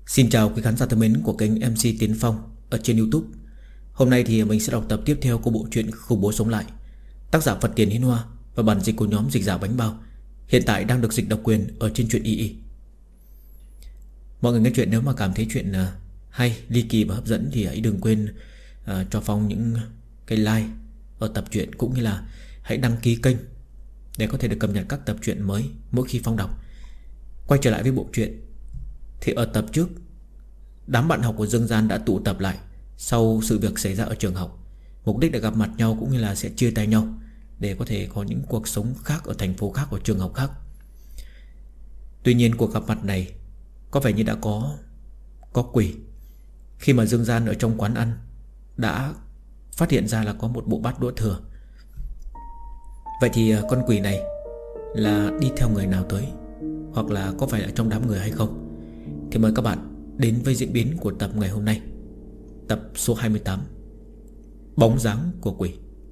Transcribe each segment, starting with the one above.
Xin chào quý khán giả thân mến của kênh MC Tiến Phong ở trên YouTube. Hôm nay thì mình sẽ đọc tập tiếp theo của bộ truyện Khủng Bố Sống Lại, tác giả Phật Tiền Hiến Hoa và bản dịch của nhóm Dịch Giả Bánh Bao, hiện tại đang được dịch độc quyền ở trên truyện YY. Mọi người nghe chuyện nếu mà cảm thấy chuyện hay, ly kỳ và hấp dẫn thì hãy đừng quên cho Phong những cái like ở tập truyện, cũng như là hãy đăng ký kênh để có thể được cập nhật các tập truyện mới mỗi khi Phong đọc. Quay trở lại với bộ truyện, thì ở tập trước, đám bạn học của Dương Gian đã tụ tập lại sau sự việc xảy ra ở trường học. Mục đích là gặp mặt nhau cũng như là sẽ chia tay nhau để có thể có những cuộc sống khác ở thành phố khác, ở trường học khác. Tuy nhiên cuộc gặp mặt này có vẻ như đã có quỷ, khi mà Dương Gian ở trong quán ăn đã phát hiện ra là có một bộ bát đũa thừa. Vậy thì con quỷ này là đi theo người nào tới, hoặc là có phải ở trong đám người hay không? Thì mời các bạn đến với diễn biến của tập ngày hôm nay, tập số 28, Bóng dáng của quỷ.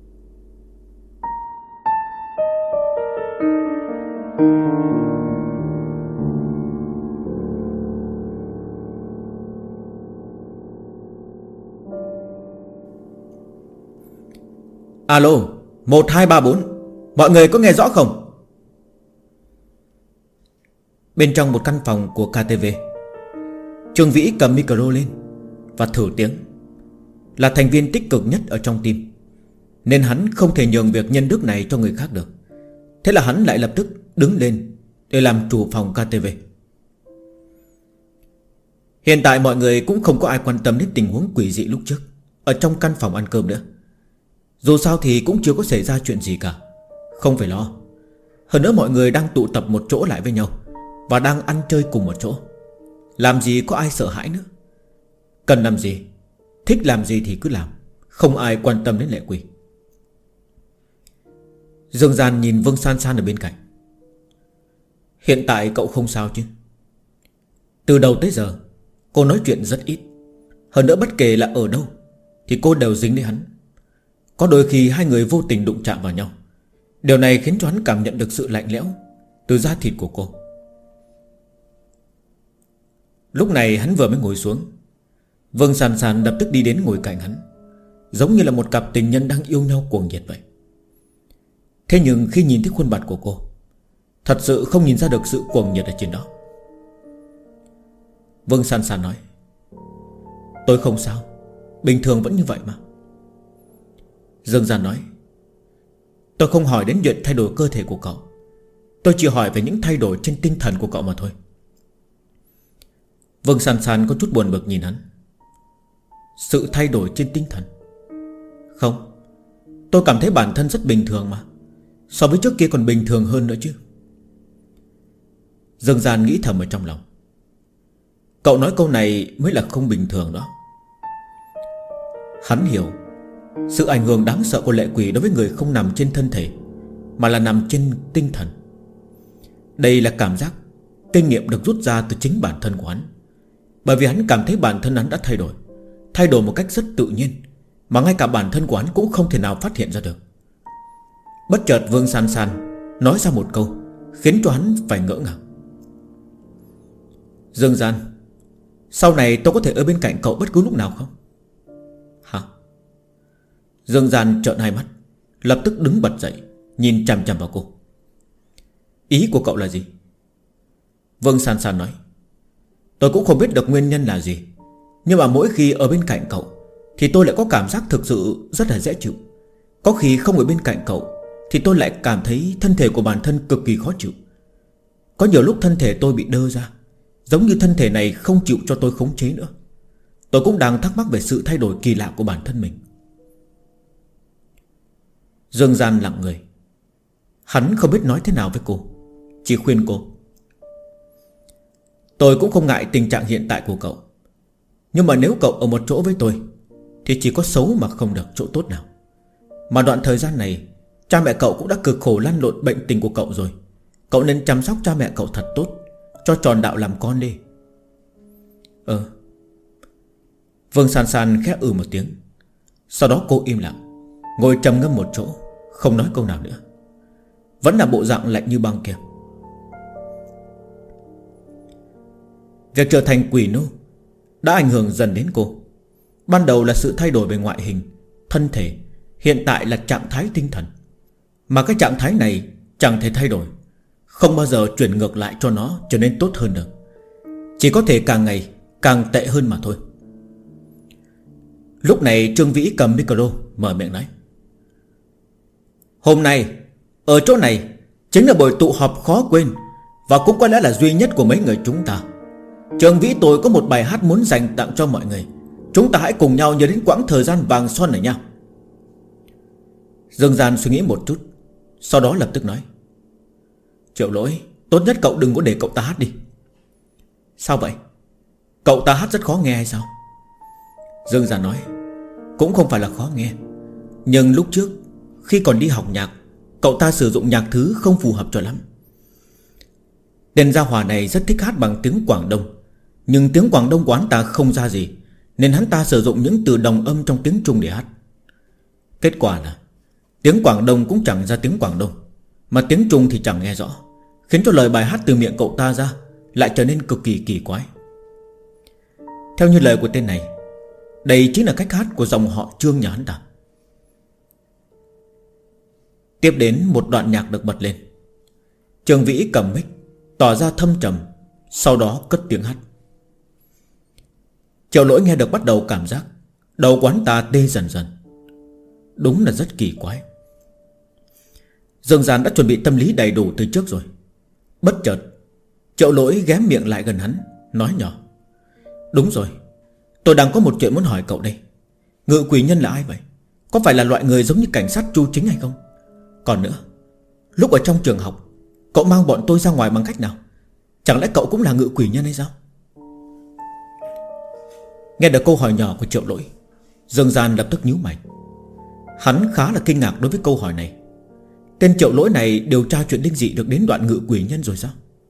Alo, 1, 2, 3, 4, mọi người có nghe rõ không? Bên trong một căn phòng của KTV, Trương Vĩ cầm micro lên và thử tiếng. Là thành viên tích cực nhất ở trong team, nên hắn không thể nhường việc nhân đức này cho người khác được. Thế là hắn lại lập tức đứng lên để làm chủ phòng KTV. Hiện tại mọi người cũng không có ai quan tâm đến tình huống quỷ dị lúc trước ở trong căn phòng ăn cơm nữa. Dù sao thì cũng chưa có xảy ra chuyện gì cả, không phải lo. Hơn nữa mọi người đang tụ tập một chỗ lại với nhau và đang ăn chơi cùng một chỗ, làm gì có ai sợ hãi nữa. Cần làm gì, thích làm gì thì cứ làm, không ai quan tâm đến lệ quỷ. Dương Gian nhìn Vương San San ở bên cạnh. Hiện tại cậu không sao chứ? Từ đầu tới giờ cô nói chuyện rất ít. Hơn nữa bất kể là ở đâu thì cô đều dính đến hắn. Có đôi khi hai người vô tình đụng chạm vào nhau. Điều này khiến cho hắn cảm nhận được sự lạnh lẽo từ da thịt của cô. Lúc này hắn vừa mới ngồi xuống, Vương San San lập tức đi đến ngồi cạnh hắn, giống như là một cặp tình nhân đang yêu nhau cuồng nhiệt vậy. Thế nhưng khi nhìn thấy khuôn mặt của cô, thật sự không nhìn ra được sự cuồng nhiệt ở trên đó. Vương San San nói: Tôi không sao, bình thường vẫn như vậy mà. Dương Gian nói: Tôi không hỏi đến chuyện thay đổi cơ thể của cậu, tôi chỉ hỏi về những thay đổi trên tinh thần của cậu mà thôi. Vương San San có chút buồn bực nhìn hắn. Sự thay đổi trên tinh thần? Không, tôi cảm thấy bản thân rất bình thường mà, so với trước kia còn bình thường hơn nữa chứ. Dương Gian nghĩ thầm ở trong lòng. Cậu nói câu này mới là không bình thường đó. Hắn hiểu sự ảnh hưởng đáng sợ của lệ quỷ đối với người không nằm trên thân thể, mà là nằm trên tinh thần. Đây là cảm giác, kinh nghiệm được rút ra từ chính bản thân của hắn. Bởi vì hắn cảm thấy bản thân hắn đã thay đổi một cách rất tự nhiên, mà ngay cả bản thân của hắn cũng không thể nào phát hiện ra được. Bất chợt Vương San San nói ra một câu khiến cho hắn phải ngỡ ngàng. Dương Gian, sau này tôi có thể ở bên cạnh cậu bất cứ lúc nào không? Hả? Dương Gian trợn hai mắt, lập tức đứng bật dậy, nhìn chằm chằm vào cô. Ý của cậu là gì? Vương San San nói: Tôi cũng không biết được nguyên nhân là gì, nhưng mà mỗi khi ở bên cạnh cậu thì tôi lại có cảm giác thực sự rất là dễ chịu. Có khi không ở bên cạnh cậu thì tôi lại cảm thấy thân thể của bản thân cực kỳ khó chịu. Có nhiều lúc thân thể tôi bị đơ ra, giống như thân thể này không chịu cho tôi khống chế nữa. Tôi cũng đang thắc mắc về sự thay đổi kỳ lạ của bản thân mình. Dương Gian lặng người. Hắn không biết nói thế nào với cô, chỉ khuyên cô: Tôi cũng không ngại tình trạng hiện tại của cậu, nhưng mà nếu cậu ở một chỗ với tôi thì chỉ có xấu mà không được chỗ tốt nào. Mà đoạn thời gian này cha mẹ cậu cũng đã cực khổ lăn lộn bệnh tình của cậu rồi. Cậu nên chăm sóc cha mẹ cậu thật tốt, cho tròn đạo làm con đi. Vương San San khẽ một tiếng. Sau đó cô im lặng, ngồi trầm ngâm một chỗ, không nói câu nào nữa. Vẫn là bộ dạng lạnh như băng kia. Việc trở thành quỷ nô đã ảnh hưởng dần đến cô. Ban đầu là sự thay đổi về ngoại hình, thân thể. Hiện tại là trạng thái tinh thần. Mà cái trạng thái này chẳng thể thay đổi, không bao giờ chuyển ngược lại cho nó trở nên tốt hơn được. Chỉ có thể càng ngày càng tệ hơn mà thôi. Lúc này Trương Vĩ cầm micro mở miệng nói: hôm nay ở chỗ này chính là buổi tụ họp khó quên, và cũng có lẽ là duy nhất của mấy người chúng ta. Trương Vĩ tôi có một bài hát muốn dành tặng cho mọi người. Chúng ta hãy cùng nhau nhớ đến quãng thời gian vàng son này nha. Dương Gian suy nghĩ một chút, sau đó lập tức nói: Triệu Lỗi, tốt nhất cậu đừng có để cậu ta hát đi. Sao vậy? Cậu ta hát rất khó nghe hay sao? Dương Gian nói: cũng không phải là khó nghe, nhưng lúc trước khi còn đi học nhạc, cậu ta sử dụng nhạc thứ không phù hợp cho lắm. Tên gia hỏa này rất thích hát bằng tiếng Quảng Đông, nhưng tiếng Quảng Đông của hắn ta không ra gì, nên hắn ta sử dụng những từ đồng âm trong tiếng Trung để hát. Kết quả là tiếng Quảng Đông cũng chẳng ra tiếng Quảng Đông, mà tiếng Trung thì chẳng nghe rõ, khiến cho lời bài hát từ miệng cậu ta ra lại trở nên cực kỳ kỳ quái. Theo như lời của tên này, đây chính là cách hát của dòng họ Trương nhà hắn ta. Tiếp đến một đoạn nhạc được bật lên. Trương Vĩ cầm mic tỏ ra thâm trầm, sau đó cất tiếng hát. Triệu Lỗi nghe được bắt đầu cảm giác đầu quán ta tê dần dần. Đúng là rất kỳ quái. Dương Gian đã chuẩn bị tâm lý đầy đủ từ trước rồi. Bất chợt Triệu Lỗi ghé miệng lại gần hắn, nói nhỏ: đúng rồi, tôi đang có một chuyện muốn hỏi cậu đây. Ngự quỷ nhân là ai vậy? Có phải là loại người giống như cảnh sát Chu Chính hay không? Còn nữa, lúc ở trong trường học cậu mang bọn tôi ra ngoài bằng cách nào? Chẳng lẽ cậu cũng là ngự quỷ nhân hay sao? Nghe được câu hỏi nhỏ của Triệu Lỗi, Dương Gian lập tức nhíu mày. Hắn khá là kinh ngạc đối với câu hỏi này. Tên Triệu Lỗi này điều tra chuyện linh dị được đến đoạn ngự quỷ nhân rồi sao?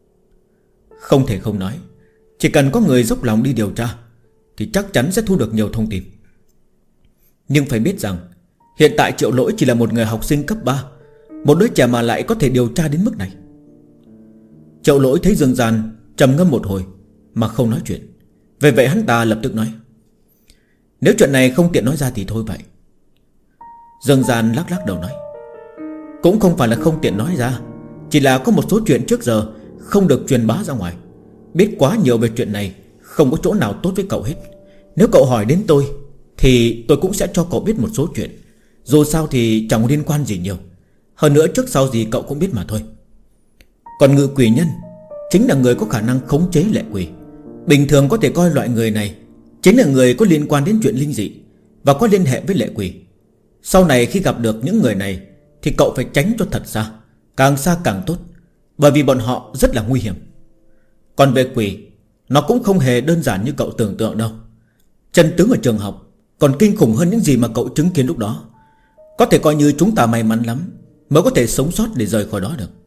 Không thể không nói, chỉ cần có người dốc lòng đi điều tra thì chắc chắn sẽ thu được nhiều thông tin. Nhưng phải biết rằng hiện tại Triệu Lỗi chỉ là một người học sinh cấp 3, một đứa trẻ mà lại có thể điều tra đến mức này. Triệu Lỗi thấy Dương Gian trầm ngâm một hồi mà không nói chuyện. Vì vậy hắn ta lập tức nói: nếu chuyện này không tiện nói ra thì thôi vậy. Dương Gian lắc lắc đầu nói: cũng không phải là không tiện nói ra, chỉ là có một số chuyện trước giờ không được truyền bá ra ngoài. Biết quá nhiều về chuyện này không có chỗ nào tốt với cậu hết. Nếu cậu hỏi đến tôi thì tôi cũng sẽ cho cậu biết một số chuyện. Dù sao thì chẳng liên quan gì nhiều. Hơn nữa trước sau gì cậu cũng biết mà thôi. Còn ngự quỷ nhân chính là người có khả năng khống chế lệ quỷ. Bình thường có thể coi loại người này chính là người có liên quan đến chuyện linh dị và có liên hệ với lệ quỷ. Sau này khi gặp được những người này thì cậu phải tránh cho thật xa càng tốt, bởi vì bọn họ rất là nguy hiểm. Còn về quỷ, nó cũng không hề đơn giản như cậu tưởng tượng đâu. Chân tướng ở trường học còn kinh khủng hơn những gì mà cậu chứng kiến lúc đó. Có thể coi như chúng ta may mắn lắm mới có thể sống sót để rời khỏi đó được.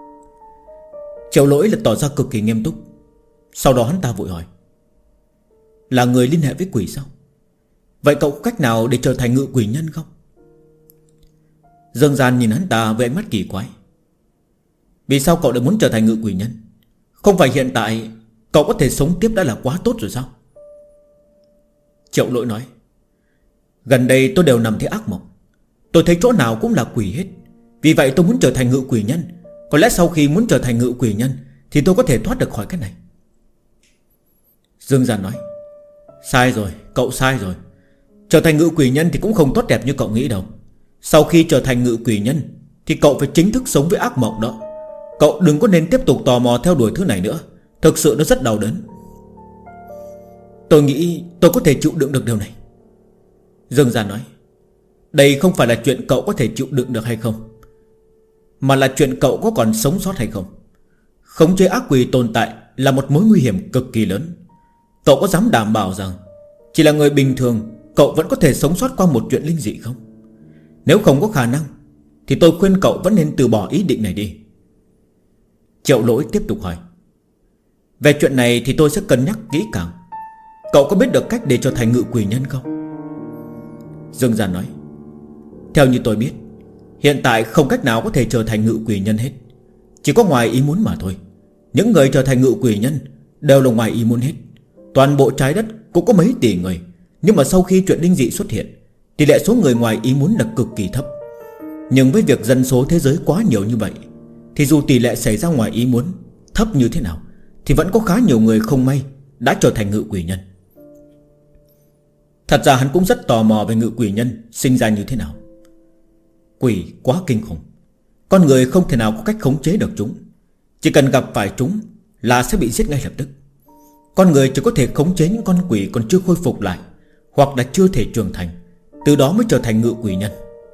Triệu Lỗi là tỏ ra cực kỳ nghiêm túc. Sau đó hắn ta vội hỏi: là người liên hệ với quỷ sao? Vậy cậu có cách nào để trở thành ngự quỷ nhân không? Dương Gian nhìn hắn ta với ánh mắt kỳ quái. Vì sao cậu lại muốn trở thành ngự quỷ nhân? Không phải hiện tại cậu có thể sống tiếp đã là quá tốt rồi sao? Triệu Lỗi nói: gần đây tôi đều nằm thấy ác mộng. Tôi thấy chỗ nào cũng là quỷ hết. Vì vậy tôi muốn trở thành ngự quỷ nhân. Có lẽ sau khi muốn trở thành ngự quỷ nhân thì tôi có thể thoát được khỏi cái này. Dương Gian nói: sai rồi, cậu sai rồi. Trở thành ngự quỷ nhân thì cũng không tốt đẹp như cậu nghĩ đâu. Sau khi trở thành ngự quỷ nhân thì cậu phải chính thức sống với ác mộng đó. Cậu đừng có nên tiếp tục tò mò theo đuổi thứ này nữa. Thực sự nó rất đau đớn. Tôi nghĩ tôi có thể chịu đựng được điều này. Dương Gian nói: đây không phải là chuyện cậu có thể chịu đựng được hay không, mà là chuyện cậu có còn sống sót hay không. Khống chế ác quỷ tồn tại là một mối nguy hiểm cực kỳ lớn. Cậu có dám đảm bảo rằng chỉ là người bình thường cậu vẫn có thể sống sót qua một chuyện linh dị không? Nếu không có khả năng thì tôi khuyên cậu vẫn nên từ bỏ ý định này đi. Triệu Lỗi tiếp tục hỏi: về chuyện này thì tôi sẽ cân nhắc kỹ càng. Cậu có biết được cách để trở thành ngự quỷ nhân không? Dương Gian nói: theo như tôi biết, hiện tại không cách nào có thể trở thành ngự quỷ nhân hết. Chỉ có ngoài ý muốn mà thôi. Những người trở thành ngự quỷ nhân đều là ngoài ý muốn hết. Toàn bộ trái đất cũng có mấy tỷ người. Nhưng mà sau khi chuyện linh dị xuất hiện, tỷ lệ số người ngoài ý muốn là cực kỳ thấp. Nhưng với việc dân số thế giới quá nhiều như vậy, thì dù tỷ lệ xảy ra ngoài ý muốn thấp như thế nào, thì vẫn có khá nhiều người không may đã trở thành ngự quỷ nhân. Thật ra hắn cũng rất tò mò về ngự quỷ nhân sinh ra như thế nào. Quỷ quá kinh khủng, con người không thể nào có cách khống chế được chúng. Chỉ cần gặp phải chúng là sẽ bị giết ngay lập tức. Con người chỉ có thể khống chế những con quỷ còn chưa khôi phục lại, hoặc là chưa thể trưởng thành, từ đó mới trở thành ngự quỷ nhân.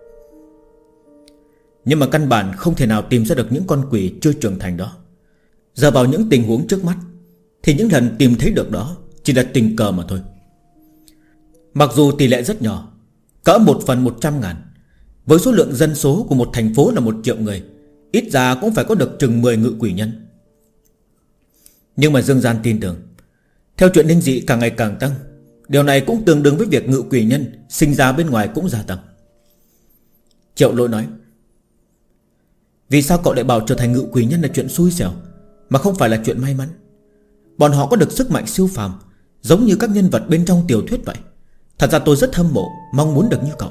Nhưng mà căn bản không thể nào tìm ra được những con quỷ chưa trưởng thành đó. Giờ vào những tình huống trước mắt, thì những lần tìm thấy được đó chỉ là tình cờ mà thôi. Mặc dù tỷ lệ rất nhỏ, cỡ 1 phần 100.000, với số lượng dân số của một thành phố là 1 triệu người, ít ra cũng phải có được chừng 10 ngự quỷ nhân. Nhưng mà Dương Gian tin tưởng, theo chuyện linh dị càng ngày càng tăng, điều này cũng tương đương với việc ngự quỷ nhân sinh ra bên ngoài cũng gia tăng. Triệu Lỗi nói: vì sao cậu lại bảo trở thành ngự quỷ nhân là chuyện xui xẻo, mà không phải là chuyện may mắn? Bọn họ có được sức mạnh siêu phàm, giống như các nhân vật bên trong tiểu thuyết vậy. Thật ra tôi rất hâm mộ, mong muốn được như cậu.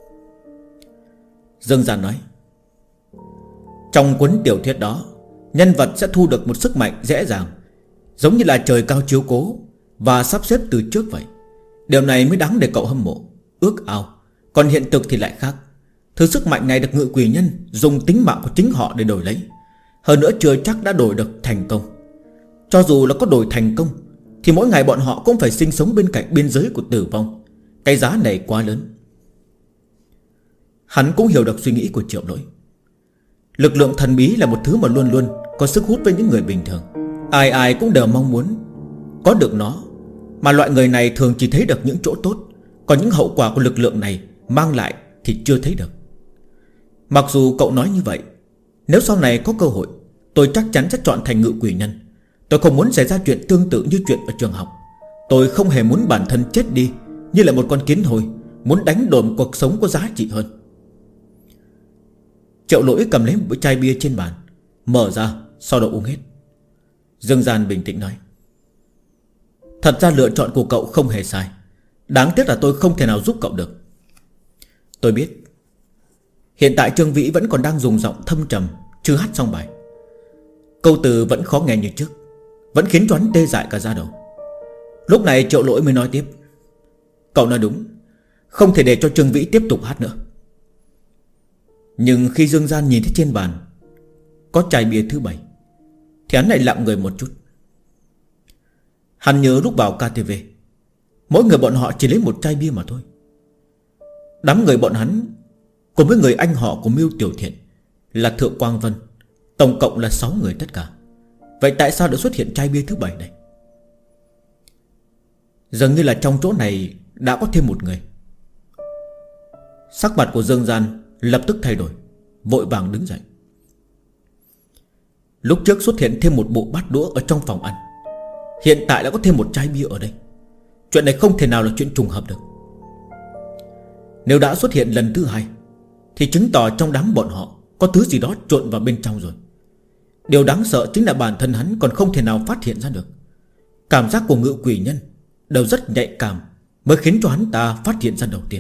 Dương Gian nói: trong cuốn tiểu thuyết đó, nhân vật sẽ thu được một sức mạnh dễ dàng, giống như là trời cao chiếu cố và sắp xếp từ trước vậy. Điều này mới đáng để cậu hâm mộ, ước ao. Còn hiện thực thì lại khác. Thứ sức mạnh này được ngự quỷ nhân dùng tính mạng của chính họ để đổi lấy. Hơn nữa chưa chắc đã đổi được thành công. Cho dù là có đổi thành công, thì mỗi ngày bọn họ cũng phải sinh sống bên cạnh biên giới của tử vong. Cái giá này quá lớn. Hắn cũng hiểu được suy nghĩ của Triệu Lỗi. Lực lượng thần bí là một thứ mà luôn luôn có sức hút với những người bình thường. Ai ai cũng đều mong muốn có được nó. Mà loại người này thường chỉ thấy được những chỗ tốt, còn những hậu quả của lực lượng này mang lại thì chưa thấy được. Mặc dù cậu nói như vậy, nếu sau này có cơ hội, tôi chắc chắn sẽ chọn thành ngự quỷ nhân. Tôi không muốn xảy ra chuyện tương tự như chuyện ở trường học. Tôi không hề muốn bản thân chết đi như là một con kiến hôi, muốn đánh đổi một cuộc sống có giá trị hơn. Triệu Lỗi cầm lấy một chai bia trên bàn, mở ra, sau đó uống hết. Dương Gian bình tĩnh nói: thật ra lựa chọn của cậu không hề sai. Đáng tiếc là tôi không thể nào giúp cậu được. Tôi biết. Hiện tại Trương Vĩ vẫn còn đang dùng giọng thâm trầm, chưa hát xong bài. Câu từ vẫn khó nghe như trước, vẫn khiến cho hắn tê dại cả da đầu. Lúc này Triệu Lỗi mới nói tiếp: cậu nói đúng, không thể để cho Trương Vĩ tiếp tục hát nữa. Nhưng khi Dương Gian nhìn thấy trên bàn có chai bia thứ 7, thì hắn lại lặng người một chút. Hắn nhớ lúc vào KTV, mỗi người bọn họ chỉ lấy một chai bia mà thôi. Đám người bọn hắn cùng với người anh họ của Mưu Tiểu Thiện là Thượng Quang Vân, tổng cộng là 6 người tất cả. Vậy tại sao đã xuất hiện chai bia thứ 7 này? Dường như là trong chỗ này đã có thêm một người. Sắc mặt của Dương Gian lập tức thay đổi, vội vàng đứng dậy. Lúc trước xuất hiện thêm một bộ bát đũa ở trong phòng ăn, hiện tại đã có thêm một chai bia ở đây. Chuyện này không thể nào là chuyện trùng hợp được. Nếu đã xuất hiện lần thứ 2, thì chứng tỏ trong đám bọn họ có thứ gì đó trộn vào bên trong rồi. Điều đáng sợ chính là bản thân hắn còn không thể nào phát hiện ra được. Cảm giác của ngự quỷ nhân đều rất nhạy cảm, mới khiến cho hắn ta phát hiện ra đầu tiên.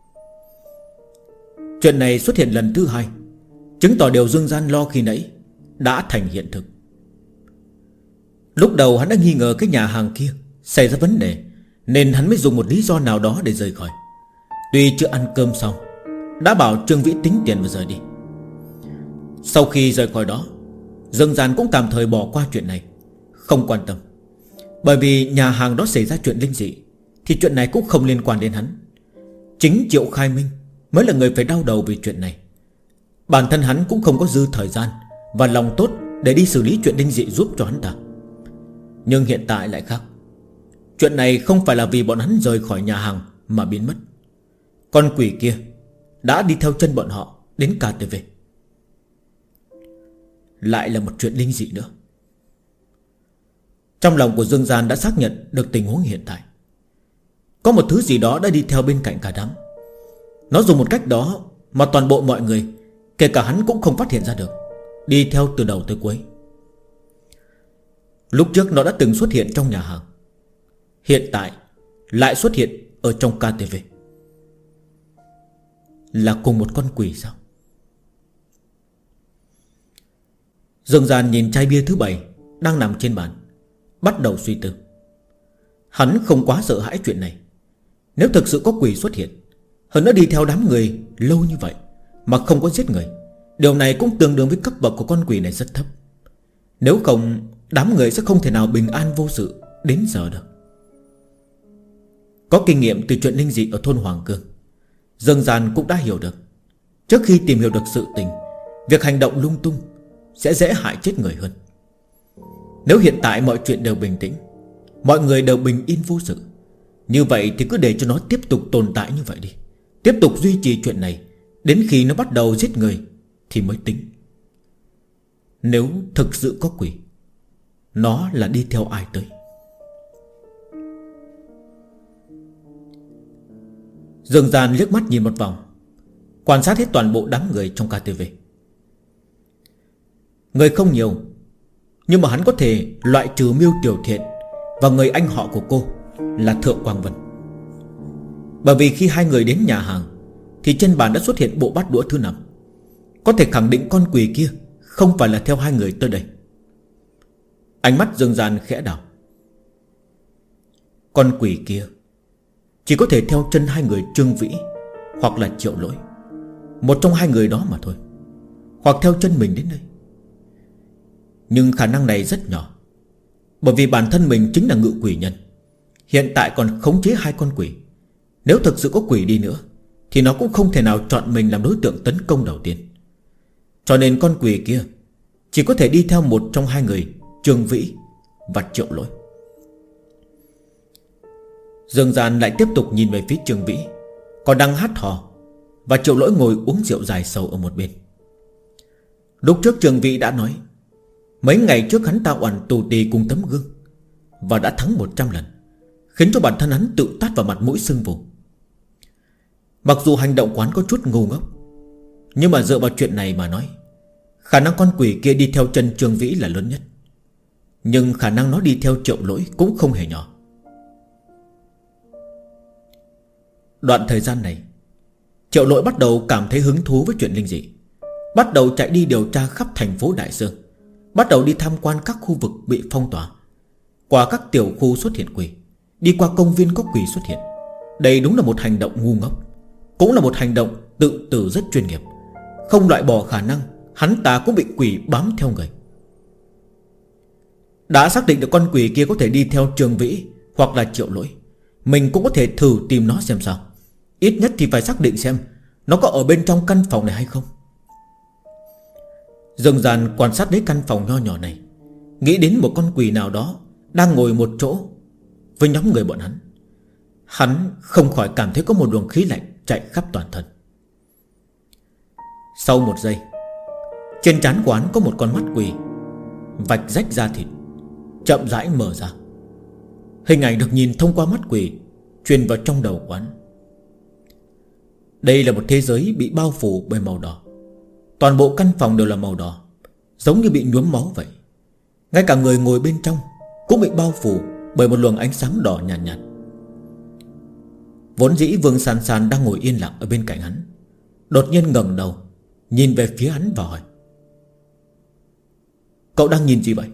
Chuyện này xuất hiện lần thứ 2, chứng tỏ điều Dương Gian lo khi nãy đã thành hiện thực. Lúc đầu hắn đã nghi ngờ cái nhà hàng kia xảy ra vấn đề, nên hắn mới dùng một lý do nào đó để rời khỏi. Tuy chưa ăn cơm xong, đã bảo Trương Vĩ tính tiền và rời đi. Sau khi rời khỏi đó, Dương Gian cũng tạm thời bỏ qua chuyện này, không quan tâm. Bởi vì nhà hàng đó xảy ra chuyện linh dị, thì chuyện này cũng không liên quan đến hắn. Chính Triệu Khai Minh mới là người phải đau đầu vì chuyện này. Bản thân hắn cũng không có dư thời gian và lòng tốt để đi xử lý chuyện linh dị giúp cho hắn ta. Nhưng hiện tại lại khác. Chuyện này không phải là vì bọn hắn rời khỏi nhà hàng mà biến mất. Con quỷ kia đã đi theo chân bọn họ đến KTV. Lại là một chuyện linh dị nữa. Trong lòng của Dương Gian đã xác nhận được tình huống hiện tại. Có một thứ gì đó đã đi theo bên cạnh cả đám. Nó dùng một cách đó mà toàn bộ mọi người, kể cả hắn cũng không phát hiện ra được, đi theo từ đầu tới cuối. Lúc trước nó đã từng xuất hiện trong nhà hàng. Hiện tại lại xuất hiện ở trong KTV. Là cùng một con quỷ sao? Dương Gian nhìn chai bia thứ 7 đang nằm trên bàn, bắt đầu suy tư. Hắn không quá sợ hãi chuyện này. Nếu thực sự có quỷ xuất hiện, hơn nữa đi theo đám người lâu như vậy mà không có giết người, điều này cũng tương đương với cấp bậc của con quỷ này rất thấp. Nếu không, đám người sẽ không thể nào bình an vô sự đến giờ được. Có kinh nghiệm từ chuyện linh dị ở thôn Hoàng Cương, Dương Gian cũng đã hiểu được, trước khi tìm hiểu được sự tình, việc hành động lung tung sẽ dễ hại chết người hơn. Nếu hiện tại mọi chuyện đều bình tĩnh, mọi người đều bình yên vô sự, như vậy thì cứ để cho nó tiếp tục tồn tại như vậy đi. Tiếp tục duy trì chuyện này đến khi nó bắt đầu giết người thì mới tính. Nếu thực sự có quỷ, nó là đi theo ai tới? Dương Gian liếc mắt nhìn một vòng, quan sát hết toàn bộ đám người trong KTV. Người không nhiều, nhưng mà hắn có thể loại trừ Miêu Tiểu Thiện và người anh họ của cô là Thượng Quang Vân. Bởi vì khi hai người đến nhà hàng thì trên bàn đã xuất hiện bộ bát đũa thứ 5. Có thể khẳng định con quỷ kia không phải là theo hai người tới đây. Ánh mắt Dương Gian khẽ đảo. Con quỷ kia chỉ có thể theo chân hai người Trương Vĩ hoặc là Triệu Lỗi, một trong hai người đó mà thôi, hoặc theo chân mình đến đây. Nhưng khả năng này rất nhỏ, bởi vì bản thân mình chính là ngự quỷ nhân, hiện tại còn khống chế hai con quỷ. Nếu thực sự có quỷ đi nữa thì nó cũng không thể nào chọn mình làm đối tượng tấn công đầu tiên. Cho nên con quỷ kia chỉ có thể đi theo một trong hai người Trương Vĩ và Triệu Lỗi. Dương Gian lại tiếp tục nhìn về phía Trương Vĩ, còn đang hát hò, và Triệu Lỗi ngồi uống rượu dài sầu ở một bên. Lúc trước Trương Vĩ đã nói, mấy ngày trước hắn ta oằn tù tì cùng tấm gương và đã thắng 100 lần, khiến cho bản thân hắn tự tát vào mặt mũi sưng vù. Mặc dù hành động quán có chút ngu ngốc, nhưng mà dựa vào chuyện này mà nói, khả năng con quỷ kia đi theo chân Trương Vĩ là lớn nhất. Nhưng khả năng nó đi theo Triệu Lỗi cũng không hề nhỏ. Đoạn thời gian này, Triệu Lỗi bắt đầu cảm thấy hứng thú với chuyện linh dị, bắt đầu chạy đi điều tra khắp thành phố Đại Dương, bắt đầu đi tham quan các khu vực bị phong tỏa, qua các tiểu khu xuất hiện quỷ, đi qua công viên có quỷ xuất hiện. Đây đúng là một hành động ngu ngốc, cũng là một hành động tự tử rất chuyên nghiệp, không loại bỏ khả năng hắn ta cũng bị quỷ bám theo người. Đã xác định được con quỷ kia có thể đi theo Trương Vĩ hoặc là Triệu Lỗi, mình cũng có thể thử tìm nó xem sao. Ít nhất thì phải xác định xem nó có ở bên trong căn phòng này hay không. Dương Gian quan sát đến căn phòng nho nhỏ này, nghĩ đến một con quỷ nào đó đang ngồi một chỗ với nhóm người bọn hắn. Hắn không khỏi cảm thấy có một luồng khí lạnh chạy khắp toàn thân. Sau một giây, trên trán của hắn có một con mắt quỷ vạch rách da thịt, chậm rãi mở ra. Hình ảnh được nhìn thông qua mắt quỷ truyền vào trong đầu của hắn. Đây là một thế giới bị bao phủ bởi màu đỏ. Toàn bộ căn phòng đều là màu đỏ, giống như bị nhuốm máu vậy. Ngay cả người ngồi bên trong cũng bị bao phủ bởi một luồng ánh sáng đỏ nhạt nhạt. Vốn dĩ Vương San San đang ngồi yên lặng ở bên cạnh hắn, đột nhiên ngẩng đầu nhìn về phía hắn và hỏi: Cậu đang nhìn gì vậy?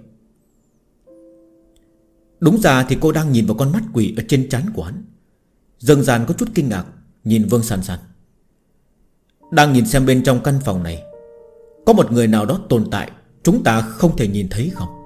Đúng ra thì cô đang nhìn vào con mắt quỷ ở trên trán của hắn. Dương Gian có chút kinh ngạc nhìn Vương San San, đang nhìn xem bên trong căn phòng này có một người nào đó tồn tại chúng ta không thể nhìn thấy không.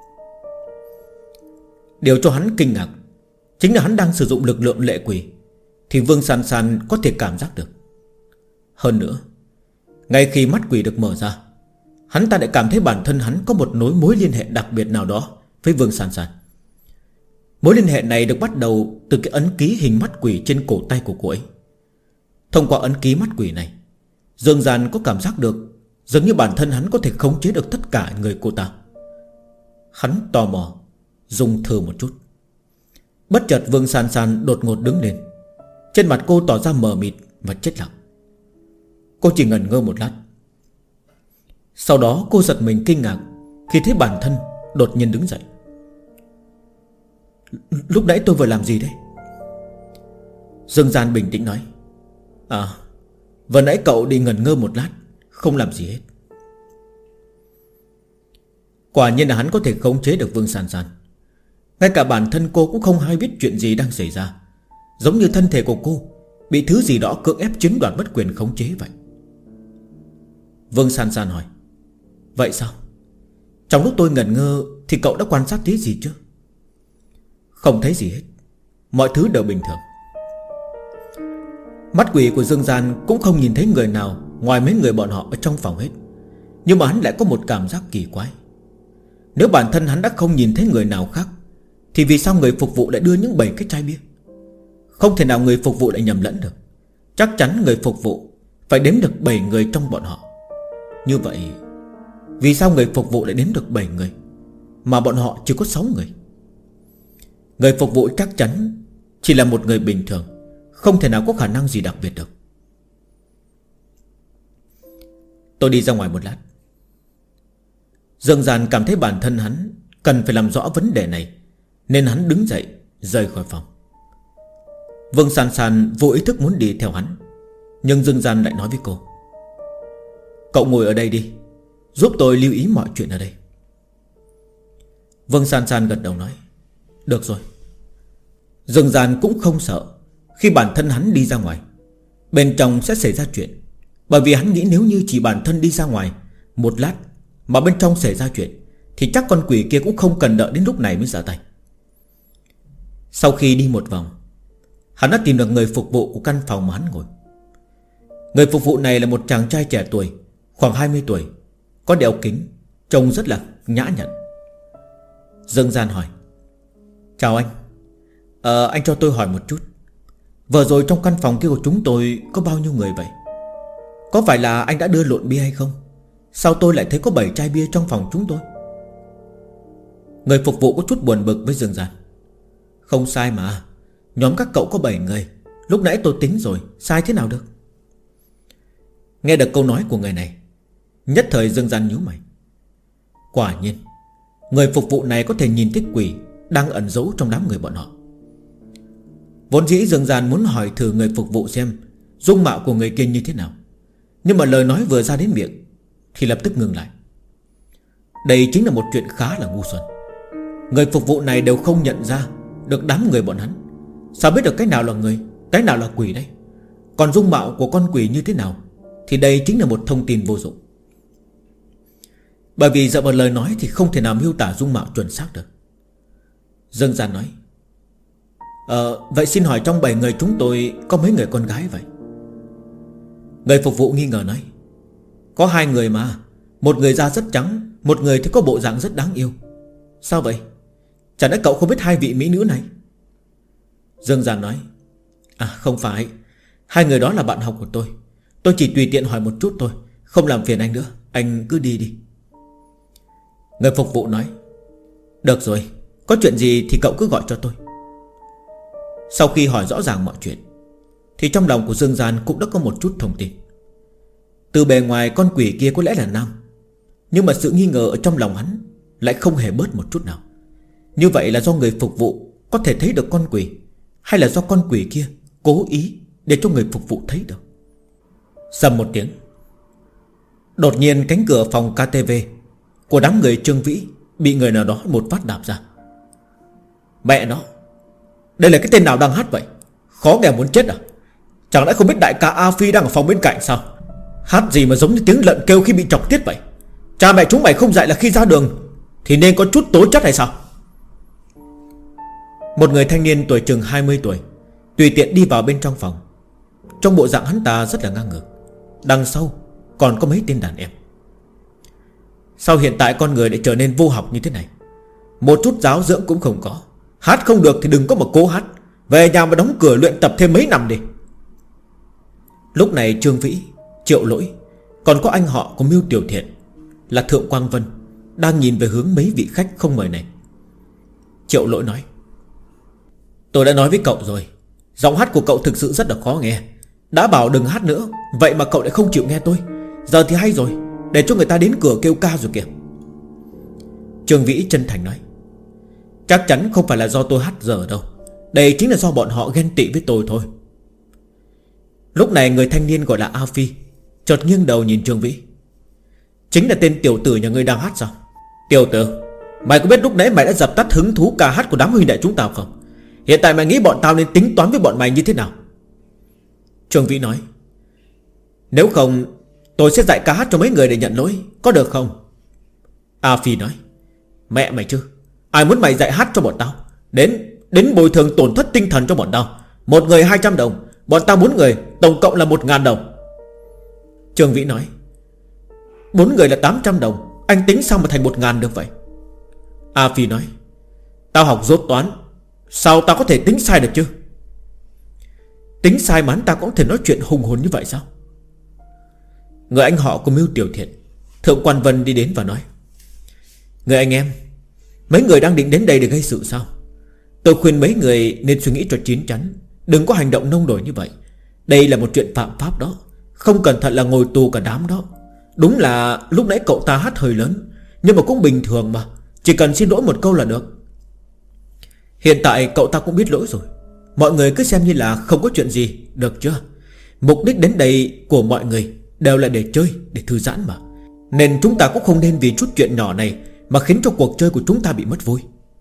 Điều cho hắn kinh ngạc chính là hắn đang sử dụng lực lượng lệ quỷ, thì Vương San San có thể cảm giác được. Hơn nữa, ngay khi mắt quỷ được mở ra, hắn ta lại cảm thấy bản thân hắn có một mối liên hệ đặc biệt nào đó với Vương San San. Mối liên hệ này được bắt đầu từ cái ấn ký hình mắt quỷ trên cổ tay của cô ấy. Thông qua ấn ký mắt quỷ này, Dương Gian có cảm giác được giống như bản thân hắn có thể khống chế được tất cả người cô ta. Hắn tò mò dùng thử một chút. Bất chợt Vương San San đột ngột đứng lên. Trên mặt cô tỏ ra mờ mịt và chết lặng. Cô chỉ ngẩn ngơ một lát. Sau đó cô giật mình kinh ngạc khi thấy bản thân đột nhiên đứng dậy. Lúc nãy tôi vừa làm gì đấy? Dương Gian bình tĩnh nói: vừa nãy cậu đi ngẩn ngơ một lát, không làm gì hết. Quả nhiên là hắn có thể khống chế được Vương San San. Ngay cả bản thân cô cũng không hay biết chuyện gì đang xảy ra, giống như thân thể của cô bị thứ gì đó cưỡng ép chiếm đoạt bất quyền khống chế vậy. Vương San San hỏi: vậy sao? Trong lúc tôi ngẩn ngơ thì cậu đã quan sát thấy gì chứ? Không thấy gì hết, mọi thứ đều bình thường. Mắt quỷ của Dương Gian cũng không nhìn thấy người nào ngoài mấy người bọn họ ở trong phòng hết. Nhưng mà hắn lại có một cảm giác kỳ quái. Nếu bản thân hắn đã không nhìn thấy người nào khác, thì vì sao người phục vụ lại đưa những 7 cái chai bia? Không thể nào người phục vụ lại nhầm lẫn được. Chắc chắn người phục vụ phải đếm được 7 người trong bọn họ. Như vậy vì sao người phục vụ lại đếm được 7 người, mà bọn họ chỉ có 6 người? Người phục vụ chắc chắn chỉ là một người bình thường, không thể nào có khả năng gì đặc biệt được. Tôi đi ra ngoài một lát. Dương Gian cảm thấy bản thân hắn cần phải làm rõ vấn đề này, nên hắn đứng dậy rời khỏi phòng. Vương San San vô ý thức muốn đi theo hắn, nhưng Dương Gian lại nói với cô: cậu ngồi ở đây đi, giúp tôi lưu ý mọi chuyện ở đây. Vương San San gật đầu nói: được rồi. Dương Gian cũng không sợ khi bản thân hắn đi ra ngoài bên trong sẽ xảy ra chuyện, bởi vì hắn nghĩ nếu như chỉ bản thân đi ra ngoài một lát mà bên trong xảy ra chuyện, thì chắc con quỷ kia cũng không cần đợi đến lúc này mới ra tay. Sau khi đi một vòng, hắn đã tìm được người phục vụ của căn phòng mà hắn ngồi. Người phục vụ này là một chàng trai trẻ tuổi, khoảng 20 tuổi, có đeo kính, trông rất là nhã nhặn. Dương Gian hỏi: chào anh. Anh cho tôi hỏi một chút, vừa rồi trong căn phòng kia của chúng tôi có bao nhiêu người vậy? Có phải là anh đã đưa lộn bia hay không? Sao tôi lại thấy có 7 chai bia trong phòng chúng tôi? Người phục vụ có chút buồn bực với Dương Gian: không sai mà, nhóm các cậu có 7 người, lúc nãy tôi tính rồi, sai thế nào được? Nghe được câu nói của người này, nhất thời Dương Gian nhíu mày. Quả nhiên người phục vụ này có thể nhìn thấy quỷ đang ẩn giấu trong đám người bọn họ. Vốn dĩ Dương Gian muốn hỏi thử người phục vụ xem dung mạo của người kia như thế nào, nhưng mà lời nói vừa ra đến miệng thì lập tức ngừng lại. Đây chính là một chuyện khá là ngu xuẩn. Người phục vụ này đều không nhận ra được đám người bọn hắn, sao biết được cái nào là người, cái nào là quỷ đây? Còn dung mạo của con quỷ như thế nào thì đây chính là một thông tin vô dụng. Bởi vì dựa vào lời nói thì không thể nào miêu tả dung mạo chuẩn xác được. Dương Gian nói: vậy xin hỏi trong 7 người chúng tôi có mấy người con gái vậy? Người phục vụ nghi ngờ nói: có 2 người mà, một người da rất trắng, một người thì có bộ dạng rất đáng yêu. Sao vậy? Chẳng lẽ cậu không biết 2 vị mỹ nữ này? Dương Gian nói: không phải, 2 người đó là bạn học của tôi chỉ tùy tiện hỏi một chút thôi, không làm phiền anh nữa, anh cứ đi đi. Người phục vụ nói: được rồi, có chuyện gì thì cậu cứ gọi cho tôi. Sau khi hỏi rõ ràng mọi chuyện thì trong lòng của Dương Gian cũng đã có một chút thông tin. Từ bề ngoài con quỷ kia có lẽ là nam, nhưng mà sự nghi ngờ ở trong lòng hắn lại không hề bớt một chút nào. Như vậy là do người phục vụ có thể thấy được con quỷ, hay là do con quỷ kia cố ý để cho người phục vụ thấy được? Sầm một tiếng, đột nhiên cánh cửa phòng KTV của đám người Trương Vĩ bị người nào đó một phát đạp ra. Mẹ nó, đây là cái tên nào đang hát vậy? Khó nghe muốn chết à? Chẳng lẽ không biết đại ca A Phi đang ở phòng bên cạnh sao? Hát gì mà giống như tiếng lợn kêu khi bị chọc tiết vậy? Cha mẹ chúng mày không dạy là khi ra đường thì nên có chút tố chất hay sao? Một người thanh niên tuổi chừng 20 tuổi tùy tiện đi vào bên trong phòng. Trong bộ dạng hắn ta rất là ngang ngược. Đằng sau còn có mấy tên đàn em. Sao hiện tại con người lại trở nên vô học như thế này? Một chút giáo dưỡng cũng không có. Hát không được thì đừng có mà cố hát, về nhà mà đóng cửa luyện tập thêm mấy năm đi. Lúc này Trương Vĩ, Triệu Lỗi, còn có anh họ của Mưu Tiểu Thiện là Thượng Quang Vân đang nhìn về hướng mấy vị khách không mời này. Triệu Lỗi nói: tôi đã nói với cậu rồi, giọng hát của cậu thực sự rất là khó nghe. Đã bảo đừng hát nữa, vậy mà cậu lại không chịu nghe tôi. Giờ thì hay rồi, để cho người ta đến cửa kêu ca rồi kìa. Trương Vĩ chân thành nói: chắc chắn không phải là do tôi hát dở đâu, đây chính là do bọn họ ghen tị với tôi thôi. Lúc này người thanh niên gọi là A Phi chợt nghiêng đầu nhìn Trương Vĩ. Chính là tên tiểu tử nhà ngươi đang hát sao? Tiểu tử, mày có biết lúc nãy mày đã dập tắt hứng thú ca hát của đám huynh đệ chúng tao không? Hiện tại mày nghĩ bọn tao nên tính toán với bọn mày như thế nào? Trương Vĩ nói: Nếu không tôi sẽ dạy ca hát cho mấy người để nhận lỗi, có được không? A Phi nói: Mẹ mày chứ, ai muốn mày dạy hát cho bọn tao? Đến bồi thường tổn thất tinh thần cho bọn tao. Một người 200 đồng, bọn tao 4 người, tổng cộng là 1.000 đồng. Trương Vĩ nói: 4 người là 800 đồng, anh tính sao mà thành 1.000 được vậy? A Phi nói: Tao học dốt toán, sao tao có thể tính sai được chứ? Tính sai mà hắn ta cũng có thể nói chuyện hùng hồn như vậy sao? Người anh họ của Mưu Tiểu Thiện, Thượng Quan Vân đi đến và nói: Người anh em, mấy người đang định đến đây để gây sự sao? Tôi khuyên mấy người nên suy nghĩ cho chín chắn, đừng có hành động nông nổi như vậy. Đây là một chuyện phạm pháp đó, không cẩn thận là ngồi tù cả đám đó. Đúng là lúc nãy cậu ta hát hơi lớn, nhưng mà cũng bình thường mà, chỉ cần xin lỗi một câu là được. Hiện tại cậu ta cũng biết lỗi rồi, mọi người cứ xem như là không có chuyện gì, được chưa? Mục đích đến đây của mọi người đều là để chơi, để thư giãn mà, nên chúng ta cũng không nên vì chút chuyện nhỏ này mà khiến cho cuộc chơi của chúng ta bị mất vui.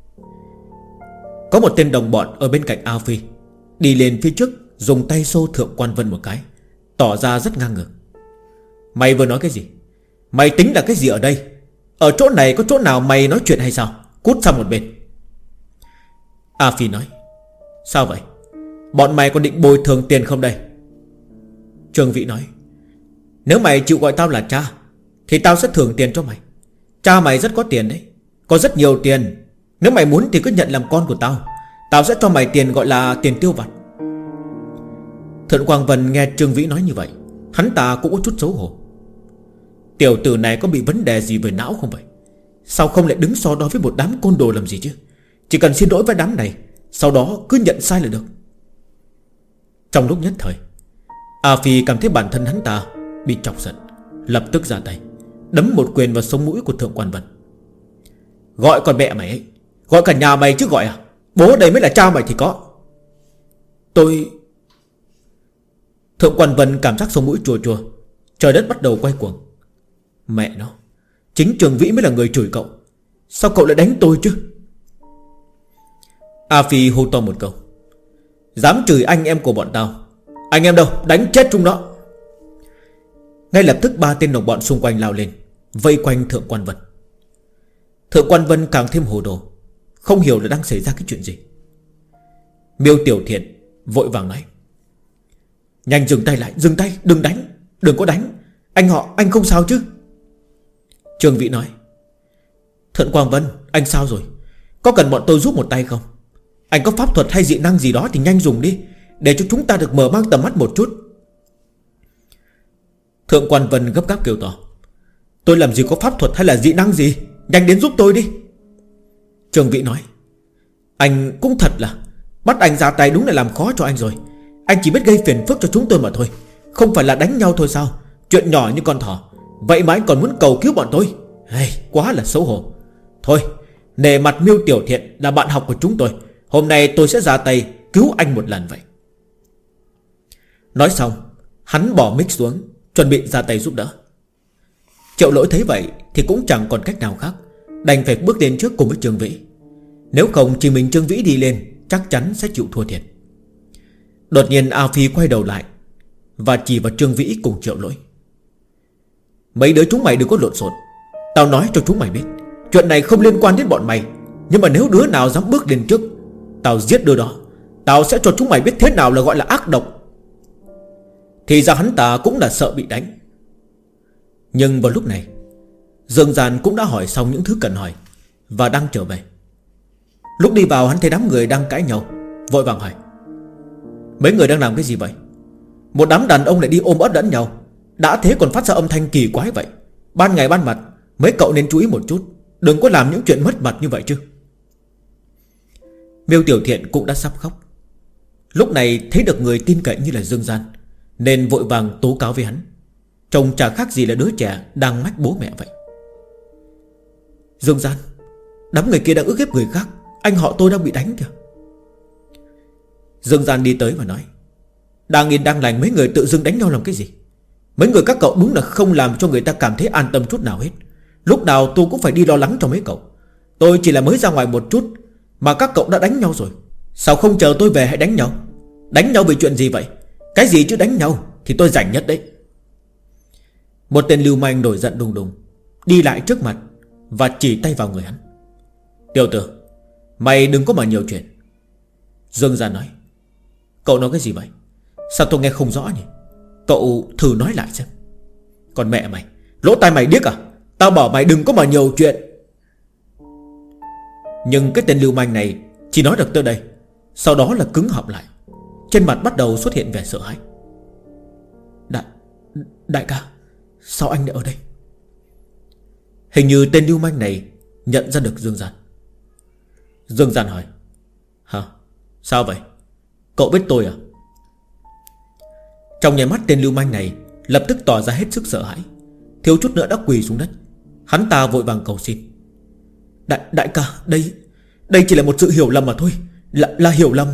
Có một tên đồng bọn ở bên cạnh A Phi đi lên phía trước, dùng tay xô Thượng Quan Vân một cái, tỏ ra rất ngang ngược. Mày vừa nói cái gì? Mày tính là cái gì ở đây? Ở chỗ này có chỗ nào mày nói chuyện hay sao? Cút sang một bên. A Phi nói: Sao vậy? Bọn mày còn định bồi thường tiền không đây? Trương Vĩ nói: Nếu mày chịu gọi tao là cha thì tao sẽ thưởng tiền cho mày. Cha mày rất có tiền đấy, có rất nhiều tiền. Nếu mày muốn thì cứ nhận làm con của tao, tao sẽ cho mày tiền gọi là tiền tiêu vặt. Thượng Quang Vân nghe Trương Vĩ nói như vậy, hắn ta cũng có chút xấu hổ. Tiểu tử này có bị vấn đề gì về não không vậy? Sao không lại đứng so đo với một đám côn đồ làm gì chứ? Chỉ cần xin lỗi với đám này, sau đó cứ nhận sai là được. Trong lúc nhất thời, A Phi cảm thấy bản thân hắn ta bị chọc giận, lập tức ra tay đấm một quyền vào sống mũi của Thượng Quan Vân. Gọi con mẹ mày ấy, gọi cả nhà mày chứ gọi à? Bố đây mới là cha mày thì có. Tôi... Thượng Quan Vân cảm giác sống mũi chua chua, trời đất bắt đầu quay cuồng. Mẹ nó, chính Trường Vĩ mới là người chửi cậu, sao cậu lại đánh tôi chứ? A Phi hô to một câu: Dám chửi anh em của bọn tao, anh em đâu, đánh chết chúng nó. Ngay lập tức 3 tên đồng bọn xung quanh lao lên, vây quanh Thượng Quan Vân. Thượng Quan Vân càng thêm hồ đồ, không hiểu là đang xảy ra cái chuyện gì. Miêu Tiểu Thiện vội vàng nói: Nhanh dừng tay lại, dừng tay, đừng đánh, đừng có đánh. Anh họ, anh không sao chứ? Trương Vĩ nói: Thượng Quang Vân, anh sao rồi? Có cần bọn tôi giúp một tay không? Anh có pháp thuật hay dị năng gì đó thì nhanh dùng đi, để cho chúng ta được mở mang tầm mắt một chút. Thượng Quan Vân gấp gáp kêu to: Tôi làm gì có pháp thuật hay là dị năng gì, nhanh đến giúp tôi đi. Trương Vĩ nói: Anh cũng thật là, bắt anh ra tay đúng là làm khó cho anh rồi. Anh chỉ biết gây phiền phức cho chúng tôi mà thôi, không phải là đánh nhau thôi sao? Chuyện nhỏ như con thỏ, vậy mà anh còn muốn cầu cứu bọn tôi. Quá là xấu hổ. Thôi, nể mặt Miêu Tiểu Thiện là bạn học của chúng tôi, hôm nay tôi sẽ ra tay cứu anh một lần vậy. Nói xong, hắn bỏ mic xuống, chuẩn bị ra tay giúp đỡ. Triệu Lỗi thấy vậy thì cũng chẳng còn cách nào khác, đành phải bước lên trước cùng với Trương Vĩ. Nếu không chỉ mình Trương Vĩ đi lên, chắc chắn sẽ chịu thua thiệt. Đột nhiên A Phi quay đầu lại và chỉ vào Trương Vĩ cùng Triệu Lỗi: Mấy đứa chúng mày đừng có lộn xộn. Tao nói cho chúng mày biết, chuyện này không liên quan đến bọn mày, nhưng mà nếu đứa nào dám bước lên trước, tao giết đứa đó. Tao sẽ cho chúng mày biết thế nào là gọi là ác độc. Thì ra hắn ta cũng là sợ bị đánh. Nhưng vào lúc này, Dương Giàn cũng đã hỏi xong những thứ cần hỏi và đang trở về. Lúc đi vào hắn thấy đám người đang cãi nhau, vội vàng hỏi: Mấy người đang làm cái gì vậy? Một đám đàn ông lại đi ôm ấp lẫn nhau, đã thế còn phát ra âm thanh kỳ quái vậy. Ban ngày ban mặt, mấy cậu nên chú ý một chút, đừng có làm những chuyện mất mặt như vậy chứ. Miêu Tiểu Thiện cũng đã sắp khóc. Lúc này thấy được người tin cậy như là Dương Gian, nên vội vàng tố cáo với hắn. Trông chả khác gì là đứa trẻ đang mách bố mẹ vậy. Dương Gian, đám người kia đang ức hiếp người khác, anh họ tôi đang bị đánh kìa. Dương Gian đi tới và nói: Đang yên đang lành mấy người tự dưng đánh nhau làm cái gì? Mấy người các cậu đúng là không làm cho người ta cảm thấy an tâm chút nào hết. Lúc nào tôi cũng phải đi lo lắng cho mấy cậu. Tôi chỉ là mới ra ngoài một chút mà các cậu đã đánh nhau rồi. Sao không chờ tôi về hãy đánh nhau? Đánh nhau vì chuyện gì vậy? Cái gì chứ đánh nhau thì tôi rảnh nhất đấy. Một tên lưu manh nổi giận đùng đùng đi lại trước mặt và chỉ tay vào người hắn. Tiểu tử, mày đừng có mà nhiều chuyện. Dương Gian nói. Cậu nói cái gì vậy? Sao tôi nghe không rõ nhỉ? Cậu thử nói lại xem. Còn mẹ mày, lỗ tai mày điếc à? Tao bảo mày đừng có mà nhiều chuyện. Nhưng cái tên lưu manh này chỉ nói được tới đây, sau đó là cứng họng lại. Trên mặt bắt đầu xuất hiện vẻ sợ hãi. Đại ca, sao anh lại ở đây? Hình như tên lưu manh này nhận ra được Dương Gian. Dương Gian hỏi. Hả? Sao vậy? Cậu biết tôi à? Trong nháy mắt tên lưu manh này lập tức tỏ ra hết sức sợ hãi, thiếu chút nữa đã quỳ xuống đất. Hắn ta vội vàng cầu xin. Đại ca, đây chỉ là một sự hiểu lầm mà thôi. Là hiểu lầm.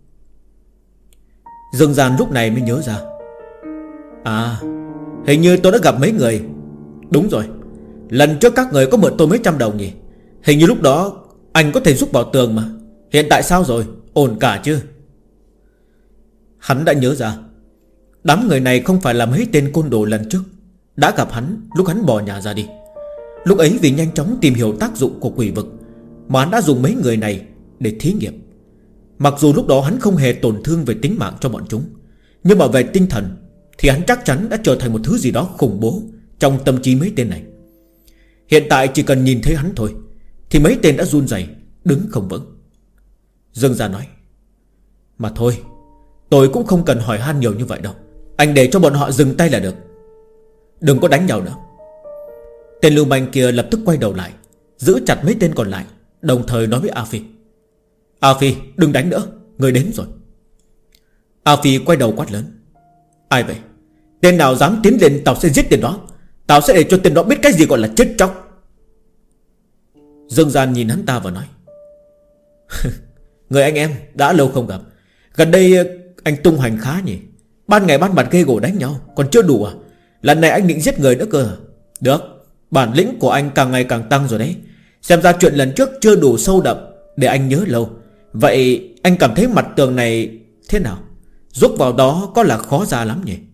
Dương Gian lúc này mới nhớ ra. À, hình như tôi đã gặp mấy người. Đúng rồi, lần trước các người có mượn tôi mấy trăm đồng nhỉ? Hình như lúc đó anh có thể giúp vào tường mà. Hiện tại sao rồi? Ổn cả chứ? Hắn đã nhớ ra. Đám người này không phải là mấy tên côn đồ lần trước đã gặp hắn lúc hắn bỏ nhà ra đi. Lúc ấy vì nhanh chóng tìm hiểu tác dụng của quỷ vực mà hắn đã dùng mấy người này để thí nghiệm. Mặc dù lúc đó hắn không hề tổn thương về tính mạng cho bọn chúng, nhưng mà về tinh thần thì hắn chắc chắn đã trở thành một thứ gì đó khủng bố trong tâm trí mấy tên này. Hiện tại chỉ cần nhìn thấy hắn thôi thì mấy tên đã run rẩy, đứng không vững. Dương Gia nói. Mà thôi, tôi cũng không cần hỏi han nhiều như vậy đâu. Anh để cho bọn họ dừng tay là được. Đừng có đánh nhau nữa. Tên lưu manh kia lập tức quay đầu lại, giữ chặt mấy tên còn lại, đồng thời nói với A Phi. A Phi, đừng đánh nữa, người đến rồi. A Phi quay đầu quát lớn. Ai vậy? Tên nào dám tiến lên tao sẽ giết tên đó. Tao sẽ để cho tên đó biết cái gì gọi là chết chóc. Dương Gian nhìn hắn ta và nói. Người anh em đã lâu không gặp. Gần đây anh tung hoành khá nhỉ? Ban ngày ban mặt gây gổ đánh nhau còn chưa đủ à? Lần này anh định giết người nữa cơ. Được, bản lĩnh của anh càng ngày càng tăng rồi đấy. Xem ra chuyện lần trước chưa đủ sâu đậm để anh nhớ lâu. Vậy anh cảm thấy mặt tường này thế nào? Rút vào đó có là khó ra lắm nhỉ?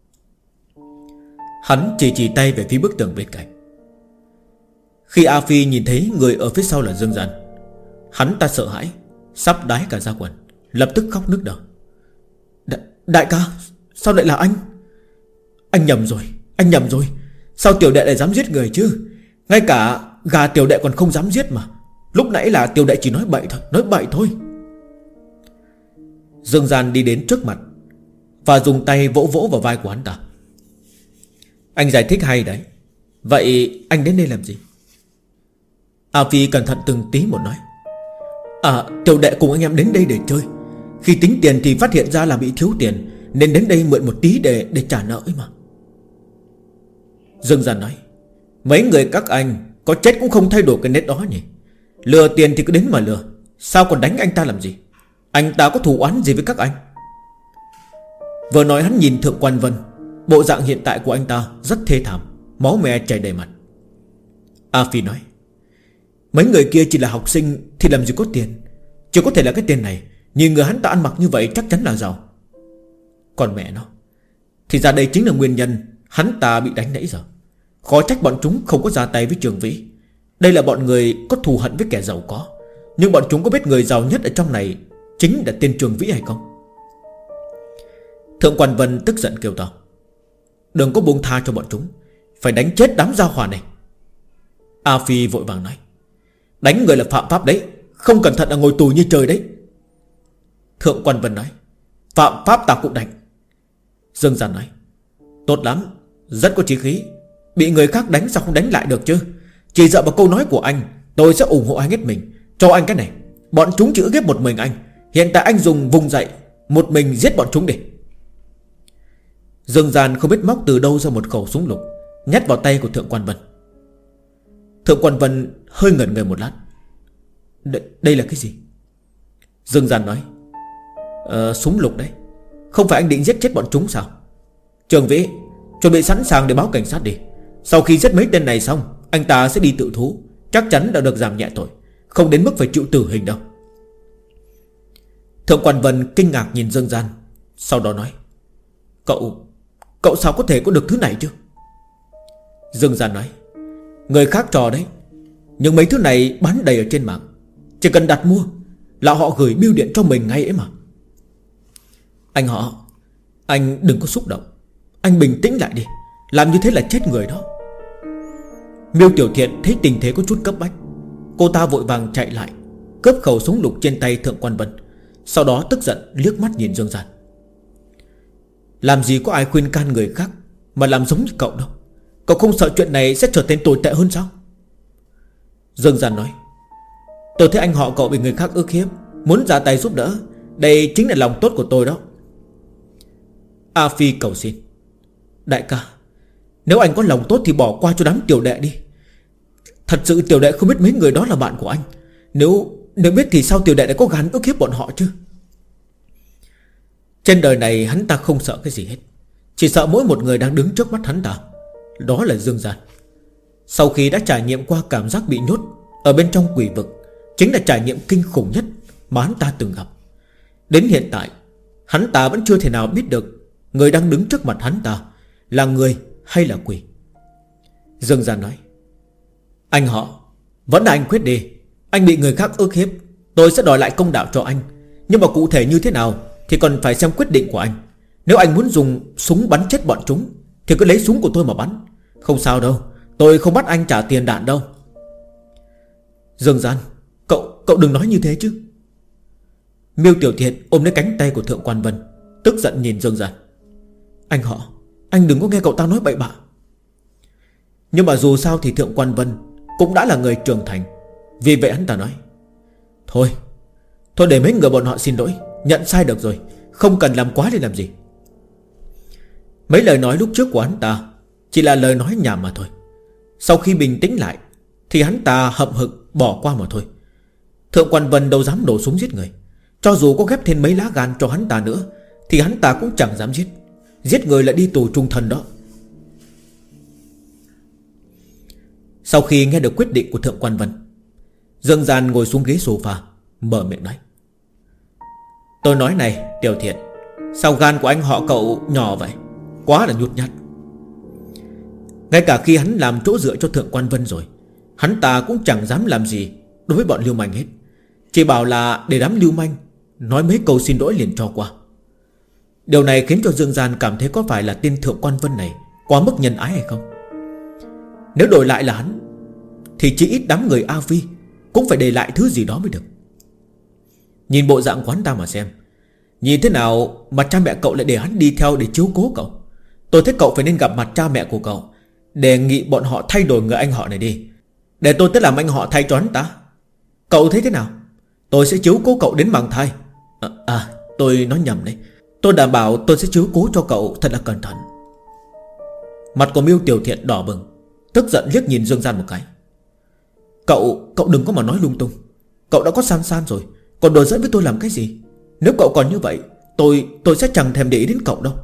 Hắn chỉ tay về phía bức tường bên cạnh. Khi A Phi nhìn thấy người ở phía sau là Dương Gian, hắn ta sợ hãi, sắp đái cả da quần, lập tức khóc nức nở. Đại ca, sao lại là anh? Anh nhầm rồi, anh nhầm rồi. Sao tiểu đệ lại dám giết người chứ? Ngay cả gà tiểu đệ còn không dám giết mà. Lúc nãy là tiểu đệ chỉ nói bậy thôi. Dương Gian đi đến trước mặt và dùng tay vỗ vỗ vào vai của hắn ta. Anh giải thích hay đấy. Vậy anh đến đây làm gì? A Phi cẩn thận từng tí một nói. Tiểu đệ cùng anh em đến đây để chơi. Khi tính tiền thì phát hiện ra là bị thiếu tiền, nên đến đây mượn một tí để trả nợ ấy mà. Dương Gian nói. Mấy người các anh có chết cũng không thay đổi cái nét đó nhỉ? Lừa tiền thì cứ đến mà lừa, sao còn đánh anh ta làm gì? Anh ta có thù oán gì với các anh? Vừa nói hắn nhìn Thượng Quan Vân. Bộ dạng hiện tại của anh ta rất thê thảm, máu me chảy đầy mặt. A Phi nói. Mấy người kia chỉ là học sinh thì làm gì có tiền. Chỉ có thể là cái tên này. Nhìn người hắn ta ăn mặc như vậy chắc chắn là giàu. Còn mẹ nó, thì ra đây chính là nguyên nhân hắn ta bị đánh nãy giờ. Khó trách bọn chúng không có ra tay với Trường Vĩ. Đây là bọn người có thù hận với kẻ giàu có. Nhưng bọn chúng có biết người giàu nhất ở trong này chính là tên Trường Vĩ hay không? Thượng Quan Vân tức giận kêu to. Đừng có buông tha cho bọn chúng, phải đánh chết đám gia hỏa này. A Phi vội vàng nói. Đánh người là phạm pháp đấy, không cẩn thận là ngồi tù như trời đấy. Thượng Quan Vân nói. Phạm pháp ta cũng đánh. Dương Gian nói. Tốt lắm, rất có chí khí. Bị người khác đánh sao không đánh lại được chứ? Chỉ dựa vào câu nói của anh, tôi sẽ ủng hộ anh hết mình. Cho anh cái này, bọn chúng chỉ ức hiếp một mình anh. Hiện tại anh dùng vùng dậy, một mình giết bọn chúng đi. Dương Gian không biết móc từ đâu ra một khẩu súng lục, nhét vào tay của Thượng Quan Vân. Thượng Quan Vân hơi ngẩn người một lát. Đây là cái gì? Dương Gian nói. Súng lục đấy. Không phải anh định giết chết bọn chúng sao? Trường Vĩ, chuẩn bị sẵn sàng để báo cảnh sát đi. Sau khi giết mấy tên này xong, anh ta sẽ đi tự thú. Chắc chắn đã được giảm nhẹ tội, không đến mức phải chịu tử hình đâu. Thượng quan Vân kinh ngạc nhìn Dương Gian, sau đó nói: Cậu sao có thể có được thứ này chứ? Dương Gian nói: Người khác trò đấy, nhưng mấy thứ này bán đầy ở trên mạng. Chỉ cần đặt mua là họ gửi bưu điện cho mình ngay ấy mà. Anh đừng có xúc động. Anh bình tĩnh lại đi. Làm như thế là chết người đó. Miêu Tiểu Thiện thấy tình thế có chút cấp bách. Cô ta vội vàng chạy lại, cướp khẩu súng lục trên tay Thượng quan Vân. Sau đó tức giận liếc mắt nhìn Dương Gian. Làm gì có ai khuyên can người khác mà làm giống như cậu đâu. Cậu không sợ chuyện này sẽ trở nên tồi tệ hơn sao? Dương Gian nói: Tôi thấy anh họ cậu bị người khác ức hiếp, muốn ra tay giúp đỡ. Đây chính là lòng tốt của tôi đó. A Phi cầu xin: Đại ca, nếu anh có lòng tốt thì bỏ qua cho đám tiểu đệ đi. Thật sự tiểu đệ không biết mấy người đó là bạn của anh. Nếu biết thì sao tiểu đệ lại có gan ức hiếp bọn họ chứ? Trên đời này hắn ta không sợ cái gì hết, chỉ sợ mỗi một người đang đứng trước mắt hắn ta. Đó là Dương Gian. Sau khi đã trải nghiệm qua cảm giác bị nhốt ở bên trong quỷ vực, chính là trải nghiệm kinh khủng nhất mà hắn ta từng gặp. Đến hiện tại hắn ta vẫn chưa thể nào biết được người đang đứng trước mặt hắn ta là người hay là quỷ. Dương Gian nói: Anh họ, vẫn là anh quyết đi. Anh bị người khác ức hiếp, tôi sẽ đòi lại công đạo cho anh. Nhưng mà cụ thể như thế nào thì còn phải xem quyết định của anh. Nếu anh muốn dùng súng bắn chết bọn chúng thì cứ lấy súng của tôi mà bắn. Không sao đâu, tôi không bắt anh trả tiền đạn đâu. Dương Gian, cậu đừng nói như thế chứ. Miêu Tiểu Thiện ôm lấy cánh tay của Thượng quan Vân, tức giận nhìn Dương Gian: Anh họ, anh đừng có nghe cậu ta nói bậy bạ. Nhưng mà dù sao thì Thượng quan Vân cũng đã là người trưởng thành. Vì vậy hắn ta nói: Thôi để mấy người bọn họ xin lỗi, nhận sai được rồi, không cần làm quá lên làm gì. Mấy lời nói lúc trước của hắn ta chỉ là lời nói nhảm mà thôi. Sau khi bình tĩnh lại thì hắn ta hậm hực bỏ qua mà thôi. Thượng quan Vân đâu dám nổ súng giết người. Cho dù có ghép thêm mấy lá gan cho hắn ta nữa thì hắn ta cũng chẳng dám giết. Giết người là đi tù trung thân đó. Sau khi nghe được quyết định của Thượng quan Vân, Dương Gian ngồi xuống ghế sofa, mở miệng nói: Tôi nói này Tiểu Thiện, sao gan của anh họ cậu nhỏ vậy? Quá là nhút nhát. Ngay cả khi hắn làm chỗ dựa cho Thượng quan Vân rồi, hắn ta cũng chẳng dám làm gì đối với bọn lưu manh hết. Chỉ bảo là để đám lưu manh nói mấy câu xin lỗi liền cho qua. Điều này khiến cho Dương Gian cảm thấy có phải là tên Thượng quan Vân này quá mức nhân ái hay không. Nếu đổi lại là hắn thì chỉ ít đám người A Phi cũng phải để lại thứ gì đó mới được. Nhìn bộ dạng của hắn ta mà xem, nhìn thế nào mà cha mẹ cậu lại để hắn đi theo để chiếu cố cậu. Tôi thấy cậu phải nên gặp mặt cha mẹ của cậu, đề nghị bọn họ thay đổi người anh họ này đi, để tôi tới làm anh họ thay cho hắn ta. Cậu thấy thế nào? Tôi sẽ chiếu cố cậu đến mang thai. Tôi nói nhầm đấy. Tôi đảm bảo tôi sẽ chiếu cố cho cậu thật là cẩn thận. Mặt của Miêu Tiểu Thiện đỏ bừng, tức giận liếc nhìn Dương Gian một cái. Cậu đừng có mà nói lung tung. Cậu đã có San San rồi, còn đùa giỡn với tôi làm cái gì? Nếu cậu còn như vậy, tôi sẽ chẳng thèm để ý đến cậu đâu.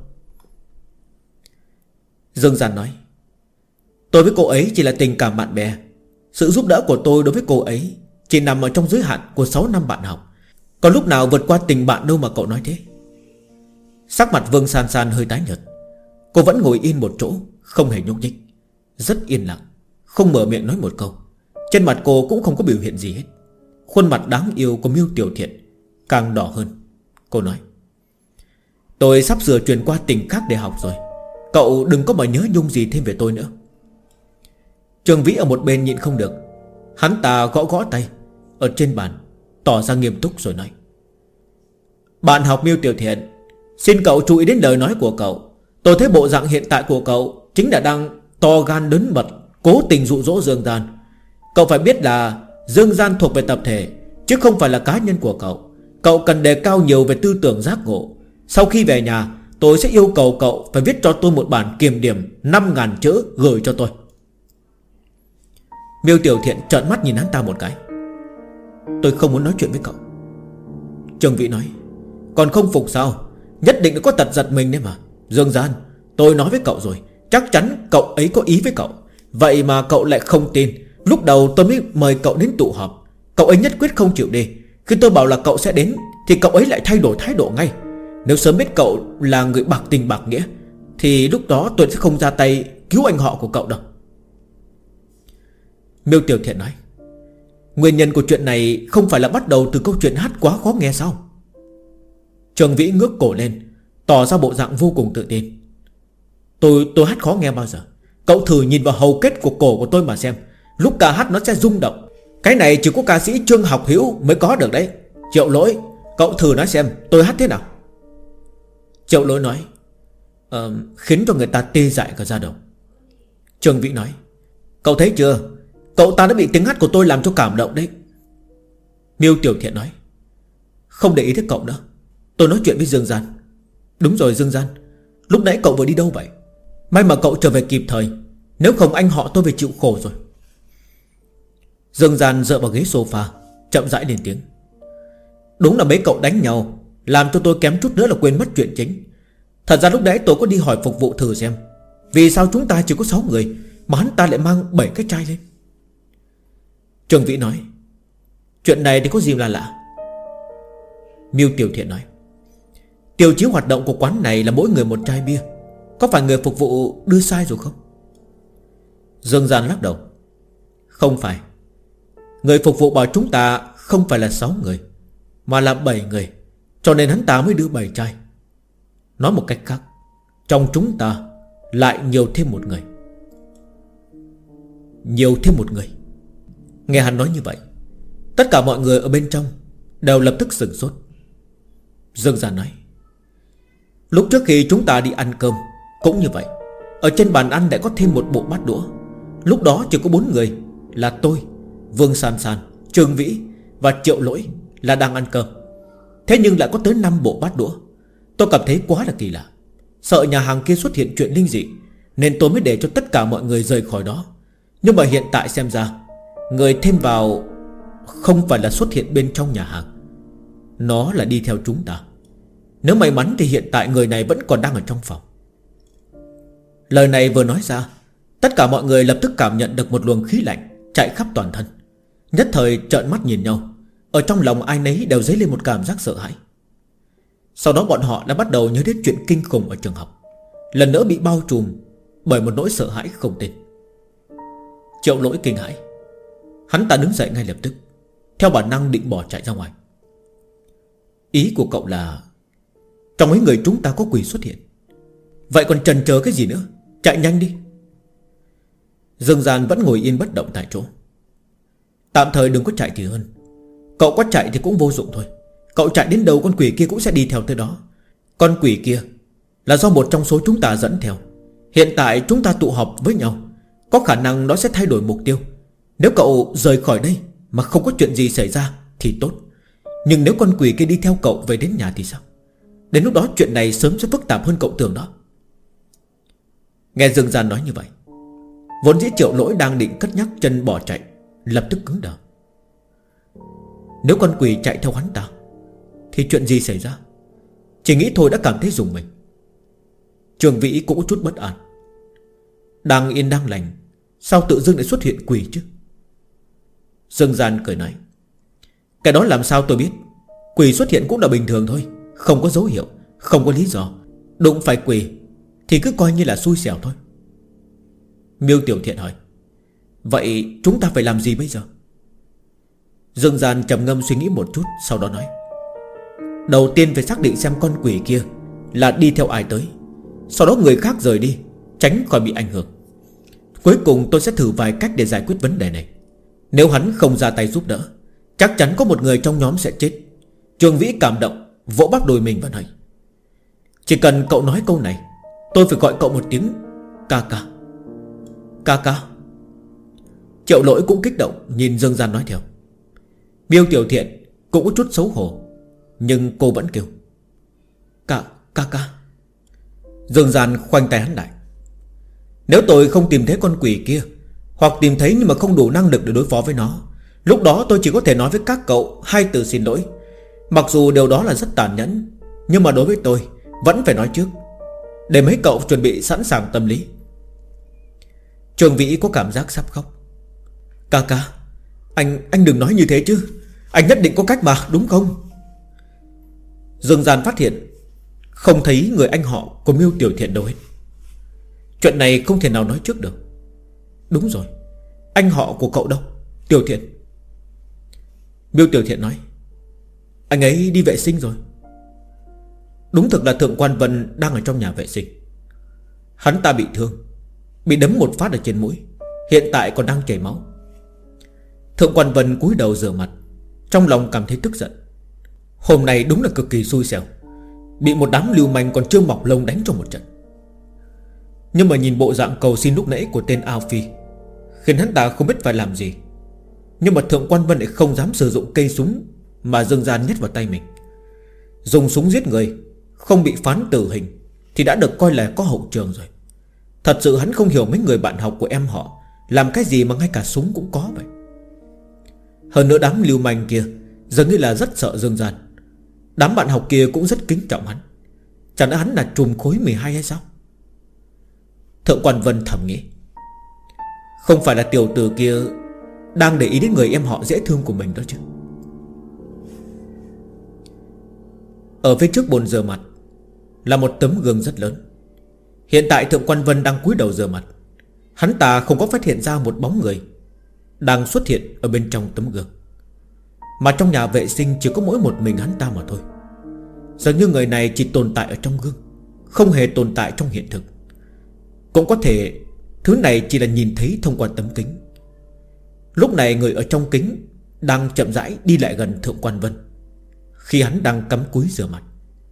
Dương Gian nói: Tôi với cô ấy chỉ là tình cảm bạn bè. Sự giúp đỡ của tôi đối với cô ấy chỉ nằm ở trong giới hạn của 6 năm bạn học. Còn lúc nào vượt qua tình bạn đâu mà cậu nói thế? Sắc mặt Vương San San hơi tái nhợt. Cô vẫn ngồi yên một chỗ, không hề nhúc nhích, rất yên lặng, không mở miệng nói một câu. Trên mặt cô cũng không có biểu hiện gì hết. Khuôn mặt đáng yêu của Miêu Tiểu Thiện càng đỏ hơn. Cô nói: Tôi sắp sửa chuyển qua tỉnh khác để học rồi, cậu đừng có mà nhớ nhung gì thêm về tôi nữa. Trường Vĩ ở một bên nhịn không được, hắn ta gõ gõ tay ở trên bàn, tỏ ra nghiêm túc rồi nói: Bạn học Miêu Tiểu Thiện, xin cậu chú ý đến lời nói của cậu. Tôi thấy bộ dạng hiện tại của cậu chính là đang to gan lớn mật, cố tình dụ dỗ Dương Gian. Cậu phải biết là Dương Gian thuộc về tập thể, chứ không phải là cá nhân của cậu. Cậu cần đề cao nhiều về tư tưởng giác ngộ. Sau khi về nhà, tôi sẽ yêu cầu cậu phải viết cho tôi một bản kiểm điểm 5.000 chữ gửi cho tôi. Miêu Tiểu Thiện trợn mắt nhìn hắn ta một cái. Tôi không muốn nói chuyện với cậu. Trường Vĩ nói: Còn không phục sao? Nhất định có tật giật mình đấy mà. Dương Gian, tôi nói với cậu rồi, chắc chắn cậu ấy có ý với cậu. Vậy mà cậu lại không tin. Lúc đầu tôi mới mời cậu đến tụ họp, cậu ấy nhất quyết không chịu đi. Khi tôi bảo là cậu sẽ đến thì cậu ấy lại thay đổi thái độ ngay. Nếu sớm biết cậu là người bạc tình bạc nghĩa thì lúc đó tôi sẽ không ra tay cứu anh họ của cậu đâu. Miêu Tiểu Thiện nói, nguyên nhân của chuyện này không phải là bắt đầu từ câu chuyện hát quá khó nghe sao? Trường Vĩ ngước cổ lên, tỏ ra bộ dạng vô cùng tự tin. Tôi hát khó nghe bao giờ? Cậu thử nhìn vào hầu kết của cổ của tôi mà xem. Lúc ca hát nó sẽ rung động. Cái này chỉ có ca sĩ Trương Học Hữu mới có được đấy. Triệu Lỗi, cậu thử nói xem tôi hát thế nào. Triệu Lỗi nói, khiến cho người ta tê dại cả da đầu. Trường Vĩ nói, cậu thấy chưa, cậu ta đã bị tiếng hát của tôi làm cho cảm động đấy. Miêu Tiểu Thiện nói, không để ý tới cậu nữa, tôi nói chuyện với Dương Gian. Đúng rồi Dương Gian, lúc nãy cậu vừa đi đâu vậy? May mà cậu trở về kịp thời, nếu không anh họ tôi phải chịu khổ rồi. Dương Gian dựa vào ghế sofa, chậm rãi lên tiếng, đúng là mấy cậu đánh nhau làm cho tôi kém chút nữa là quên mất chuyện chính. Thật ra lúc nãy tôi có đi hỏi phục vụ thử xem vì sao chúng ta chỉ có 6 người mà hắn ta lại mang 7 cái chai lên. Trường Vĩ nói, chuyện này thì có gì là lạ? Miêu Tiểu Thiện nói, tiêu chí hoạt động của quán này là mỗi người một chai bia. Có phải người phục vụ đưa sai rồi không? Dương Gian lắc đầu, không phải. Người phục vụ bảo chúng ta không phải là 6 người mà là 7 người, cho nên hắn ta mới đưa 7 chai. Nói một cách khác, trong chúng ta lại nhiều thêm một người. Nhiều thêm một người. Nghe hắn nói như vậy, tất cả mọi người ở bên trong đều lập tức sửng sốt. Dương Gian nói, lúc trước khi chúng ta đi ăn cơm cũng như vậy. Ở trên bàn ăn đã có thêm một bộ bát đũa. Lúc đó chỉ có 4 người, là tôi, Vương San San, Trương Vĩ và Triệu Lỗi là đang ăn cơm. Thế nhưng lại có tới 5 bộ bát đũa. Tôi cảm thấy quá là kỳ lạ, sợ nhà hàng kia xuất hiện chuyện linh dị, nên tôi mới để cho tất cả mọi người rời khỏi đó. Nhưng mà hiện tại xem ra, người thêm vào không phải là xuất hiện bên trong nhà hàng, nó là đi theo chúng ta. Nếu may mắn thì hiện tại người này vẫn còn đang ở trong phòng. Lời này vừa nói ra, tất cả mọi người lập tức cảm nhận được một luồng khí lạnh chạy khắp toàn thân. Nhất thời trợn mắt nhìn nhau. Ở trong lòng ai nấy đều dấy lên một cảm giác sợ hãi. Sau đó bọn họ đã bắt đầu nhớ đến chuyện kinh khủng ở trường học, lần nữa bị bao trùm bởi một nỗi sợ hãi không tên. Triệu Lỗi kinh hãi, hắn ta đứng dậy ngay lập tức, theo bản năng định bỏ chạy ra ngoài. Ý của cậu là trong mấy người chúng ta có quỷ xuất hiện? Vậy còn chần chờ cái gì nữa, chạy nhanh đi. Dương Gian vẫn ngồi yên bất động tại chỗ. Tạm thời đừng có chạy thì hơn. Cậu có chạy thì cũng vô dụng thôi. Cậu chạy đến đâu con quỷ kia cũng sẽ đi theo tới đó. Con quỷ kia là do một trong số chúng ta dẫn theo. Hiện tại chúng ta tụ họp với nhau, có khả năng nó sẽ thay đổi mục tiêu. Nếu cậu rời khỏi đây mà không có chuyện gì xảy ra thì tốt. Nhưng nếu con quỷ kia đi theo cậu về đến nhà thì sao? Đến lúc đó chuyện này sớm sẽ phức tạp hơn cậu tưởng đó. Nghe Dương Gian nói như vậy, vốn dĩ Triệu Lỗi đang định cất nhắc chân bỏ chạy, lập tức cứng đờ. Nếu con quỷ chạy theo hắn ta thì chuyện gì xảy ra? Chỉ nghĩ thôi đã cảm thấy rùng mình. Trường Vĩ cũng có chút bất an. Đang yên đang lành, sao tự dưng lại xuất hiện quỷ chứ? Dương Gian cười nói, cái đó làm sao tôi biết. Quỷ xuất hiện cũng là bình thường thôi, không có dấu hiệu, không có lý do. Đụng phải quỷ thì cứ coi như là xui xẻo thôi. Miêu Tiểu Thiện hỏi, vậy chúng ta phải làm gì bây giờ? Dương Gian trầm ngâm suy nghĩ một chút, sau đó nói, đầu tiên phải xác định xem con quỷ kia là đi theo ai tới, sau đó người khác rời đi, tránh khỏi bị ảnh hưởng. Cuối cùng tôi sẽ thử vài cách để giải quyết vấn đề này. Nếu hắn không ra tay giúp đỡ, chắc chắn có một người trong nhóm sẽ chết. Trường Vĩ cảm động, vỗ bắp đùi mình và nói, chỉ cần cậu nói câu này, tôi phải gọi cậu một tiếng ca ca. Ca ca. Triệu Lỗi cũng kích động nhìn Dương Gian nói theo. Miêu Tiểu Thiện cũng có chút xấu hổ, nhưng cô vẫn kêu ca ca. Dương Gian khoanh tay hắn lại. Nếu tôi không tìm thấy con quỷ kia, hoặc tìm thấy nhưng mà không đủ năng lực để đối phó với nó, lúc đó tôi chỉ có thể nói với các cậu 2 từ xin lỗi. Mặc dù điều đó là rất tàn nhẫn, nhưng mà đối với tôi, Vẫn phải nói trước, để mấy cậu chuẩn bị sẵn sàng tâm lý. Trường Vĩ có cảm giác sắp khóc. Ca ca, anh đừng nói như thế chứ. Anh nhất định có cách mà, đúng không? Dương Gian phát hiện không thấy người anh họ của Miêu Tiểu Thiện đâu hết. Chuyện này không thể nào nói trước được. Đúng rồi, anh họ của cậu đâu? Tiểu Thiện. Miêu Tiểu Thiện nói, anh ấy đi vệ sinh rồi. Đúng thực là Thượng Quan Vân đang ở trong nhà vệ sinh. Hắn ta bị thương, bị đấm một phát ở trên mũi, hiện tại còn đang chảy máu. Thượng Quan Vân cúi đầu rửa mặt, trong lòng cảm thấy tức giận. Hôm nay đúng là cực kỳ xui xẻo, bị một đám lưu manh còn chưa mọc lông đánh cho một trận. Nhưng mà nhìn bộ dạng cầu xin lúc nãy của tên Ao Phi khiến hắn ta không biết phải làm gì. Nhưng mà Thượng Quan Vân lại không dám sử dụng cây súng mà Dương Gian nhét vào tay mình. Dùng súng giết người, không bị phán tử hình thì đã được coi là có hậu trường rồi. Thật sự hắn không hiểu mấy người bạn học của em họ làm cái gì mà ngay cả súng cũng có vậy. Hơn nữa đám lưu manh kia dường như là rất sợ Dương Gian. Đám bạn học kia cũng rất kính trọng hắn. Chẳng lẽ hắn là trùm khối 12 hay sao? Thượng Quan Vân thầm nghĩ, không phải là tiểu tử kia đang để ý đến người em họ dễ thương của mình đó chứ. Ở phía trước bồn rửa mặt là một tấm gương rất lớn. Hiện tại Thượng Quan Vân đang cúi đầu rửa mặt. Hắn ta không có phát hiện ra một bóng người đang xuất hiện ở bên trong tấm gương. Mà trong nhà vệ sinh chỉ có mỗi một mình hắn ta mà thôi. Dường như người này chỉ tồn tại ở trong gương, không hề tồn tại trong hiện thực. Cũng có thể thứ này chỉ là nhìn thấy thông qua tấm kính. Lúc này người ở trong kính đang chậm rãi đi lại gần Thượng Quan Vân khi hắn đang cắm cúi rửa mặt.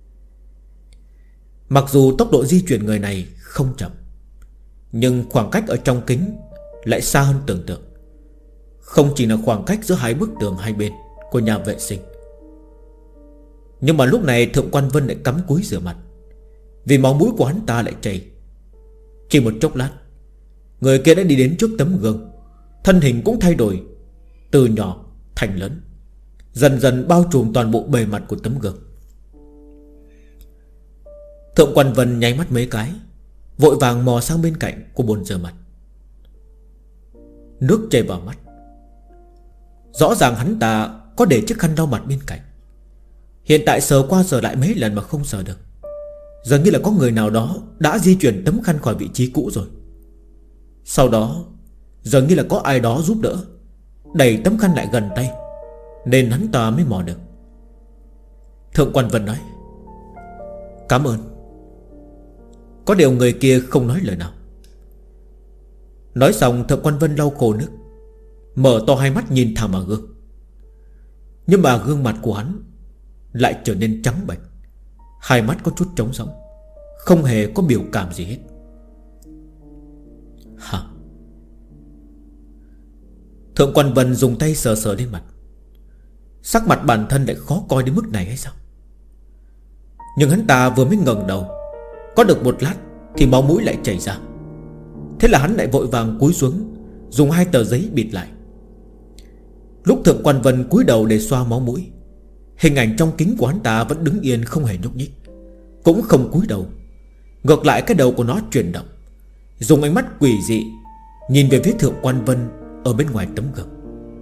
Mặc dù tốc độ di chuyển người này không chậm, nhưng khoảng cách ở trong kính lại xa hơn tưởng tượng. Không chỉ là khoảng cách giữa hai bức tường hai bên của nhà vệ sinh. Nhưng mà lúc này Thượng Quan Vân lại cắm cúi rửa mặt, vì máu mũi của hắn ta lại chảy. Chỉ một chốc lát, người kia đã đi đến trước tấm gương. Thân hình cũng thay đổi, từ nhỏ thành lớn, dần dần bao trùm toàn bộ bề mặt của tấm gương. Thượng Quan Vân nháy mắt mấy cái, vội vàng mò sang bên cạnh của bồn rửa mặt. Nước chảy vào mắt. Rõ ràng hắn ta có để chiếc khăn lau mặt bên cạnh. Hiện tại sờ qua sờ lại mấy lần mà không sờ được. Dường như là có người nào đó đã di chuyển tấm khăn khỏi vị trí cũ rồi. Sau đó dường như là có ai đó giúp đỡ, đẩy tấm khăn lại gần tay, nên hắn ta mới mò được. Thượng Quan Vân nói, cảm ơn. Có điều người kia không nói lời nào. Nói xong Thượng Quan Vân lau khô nước, mở to hai mắt nhìn thẳng vào gương. Nhưng mà gương mặt của hắn lại trở nên trắng bệch, hai mắt có chút trống rỗng, không hề có biểu cảm gì hết. Hả? Thượng Quan Vân dùng tay sờ sờ lên mặt. Sắc mặt bản thân lại khó coi đến mức này hay sao? Nhưng hắn ta vừa mới ngẩng đầu, có được một lát thì máu mũi lại chảy ra. Thế là hắn lại vội vàng cúi xuống, dùng hai tờ giấy bịt lại. Lúc Thượng Quan Vân cúi đầu để xoa máu mũi, hình ảnh trong kính của hắn ta vẫn đứng yên không hề nhúc nhích, cũng không cúi đầu. Ngược lại cái đầu của nó chuyển động, dùng ánh mắt quỷ dị nhìn về phía Thượng Quan Vân ở bên ngoài tấm gương.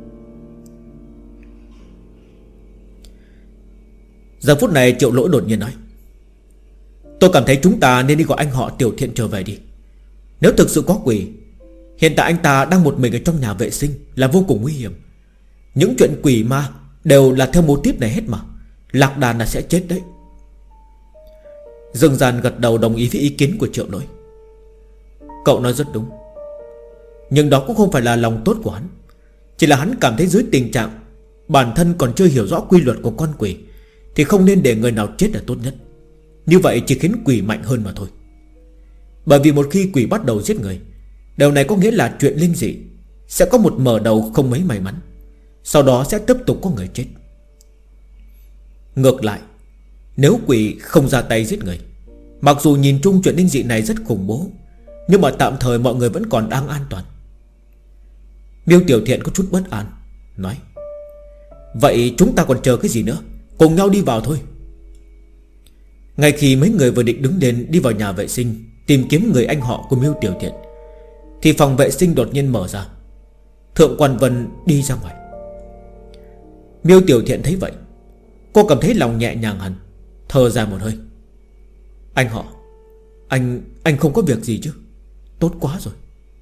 Giờ phút này Triệu Lỗi đột nhiên nói, tôi cảm thấy chúng ta nên đi gọi anh họ Tiểu Thiện trở về đi. Nếu thực sự có quỷ, hiện tại anh ta đang một mình ở trong nhà vệ sinh là vô cùng nguy hiểm. Những chuyện quỷ ma đều là theo mô típ này hết mà. Lạc đàn là sẽ chết đấy. Dương Gian gật đầu đồng ý với ý kiến của Triệu Lỗi. Cậu nói rất đúng. Nhưng đó cũng không phải là lòng tốt của hắn. Chỉ là hắn cảm thấy dưới tình trạng bản thân còn chưa hiểu rõ quy luật của con quỷ thì không nên để người nào chết là tốt nhất. Như vậy chỉ khiến quỷ mạnh hơn mà thôi. Bởi vì một khi quỷ bắt đầu giết người, điều này có nghĩa là chuyện linh dị sẽ có một mở đầu không mấy may mắn, sau đó sẽ tiếp tục có người chết. Ngược lại, nếu quỷ không ra tay giết người, mặc dù nhìn chung chuyện linh dị này rất khủng bố, nhưng mà tạm thời mọi người vẫn còn đang an toàn. Miêu Tiểu Thiện có chút bất an, nói, vậy chúng ta còn chờ cái gì nữa, cùng nhau đi vào thôi. Ngay khi mấy người vừa định đứng lên đi vào nhà vệ sinh tìm kiếm người anh họ của Miêu Tiểu Thiện, thì phòng vệ sinh đột nhiên mở ra. Thượng Quan Vân đi ra ngoài. Miêu Tiểu Thiện thấy vậy, cô cảm thấy lòng nhẹ nhàng hẳn, thở dài một hơi. Anh họ, anh không có việc gì chứ? Tốt quá rồi.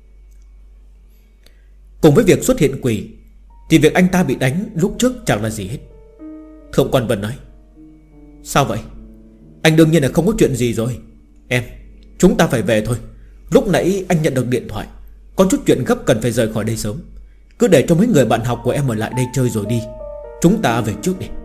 Cùng với việc xuất hiện quỷ thì việc anh ta bị đánh lúc trước chẳng là gì hết. Thượng Quan Vân nói. Sao vậy? Anh đương nhiên là không có chuyện gì rồi. Em, chúng ta phải về thôi. Lúc nãy anh nhận được điện thoại, có chút chuyện gấp cần phải rời khỏi đây sớm. Cứ để cho mấy người bạn học của em ở lại đây chơi rồi đi. Chúng ta về trước đi.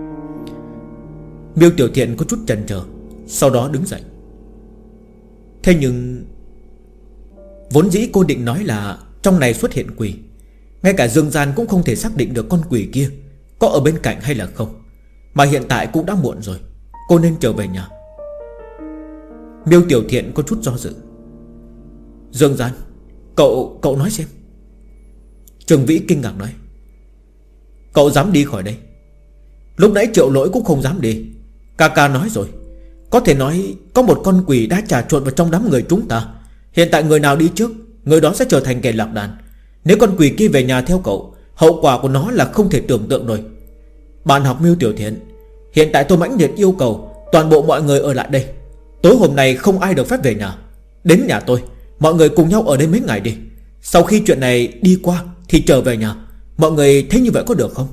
Miêu Tiểu Thiện có chút chần chờ, sau đó đứng dậy. Thế nhưng vốn dĩ cô định nói là trong này xuất hiện quỷ, ngay cả Dương Gian cũng không thể xác định được con quỷ kia có ở bên cạnh hay là không. Mà hiện tại cũng đã muộn rồi, cô nên trở về nhà. Miêu Tiểu Thiện có chút do dự. Dương Gian, cậu nói xem. Trường Vĩ kinh ngạc nói. Cậu dám đi khỏi đây? Lúc nãy Triệu Lỗi cũng không dám đi. Ca nói rồi, có thể nói có một con quỷ đã trà trộn vào trong đám người chúng ta. Hiện tại người nào đi trước, người đó sẽ trở thành kẻ lạc đàn. Nếu con quỷ kia về nhà theo cậu, hậu quả của nó là không thể tưởng tượng rồi. Bạn học Miêu Tiểu Thiện, hiện tại tôi mãnh liệt yêu cầu toàn bộ mọi người ở lại đây. Tối hôm nay không ai được phép về nhà. Đến nhà tôi, mọi người cùng nhau ở đây mấy ngày đi. Sau khi chuyện này đi qua thì trở về nhà. Mọi người thấy như vậy có được không?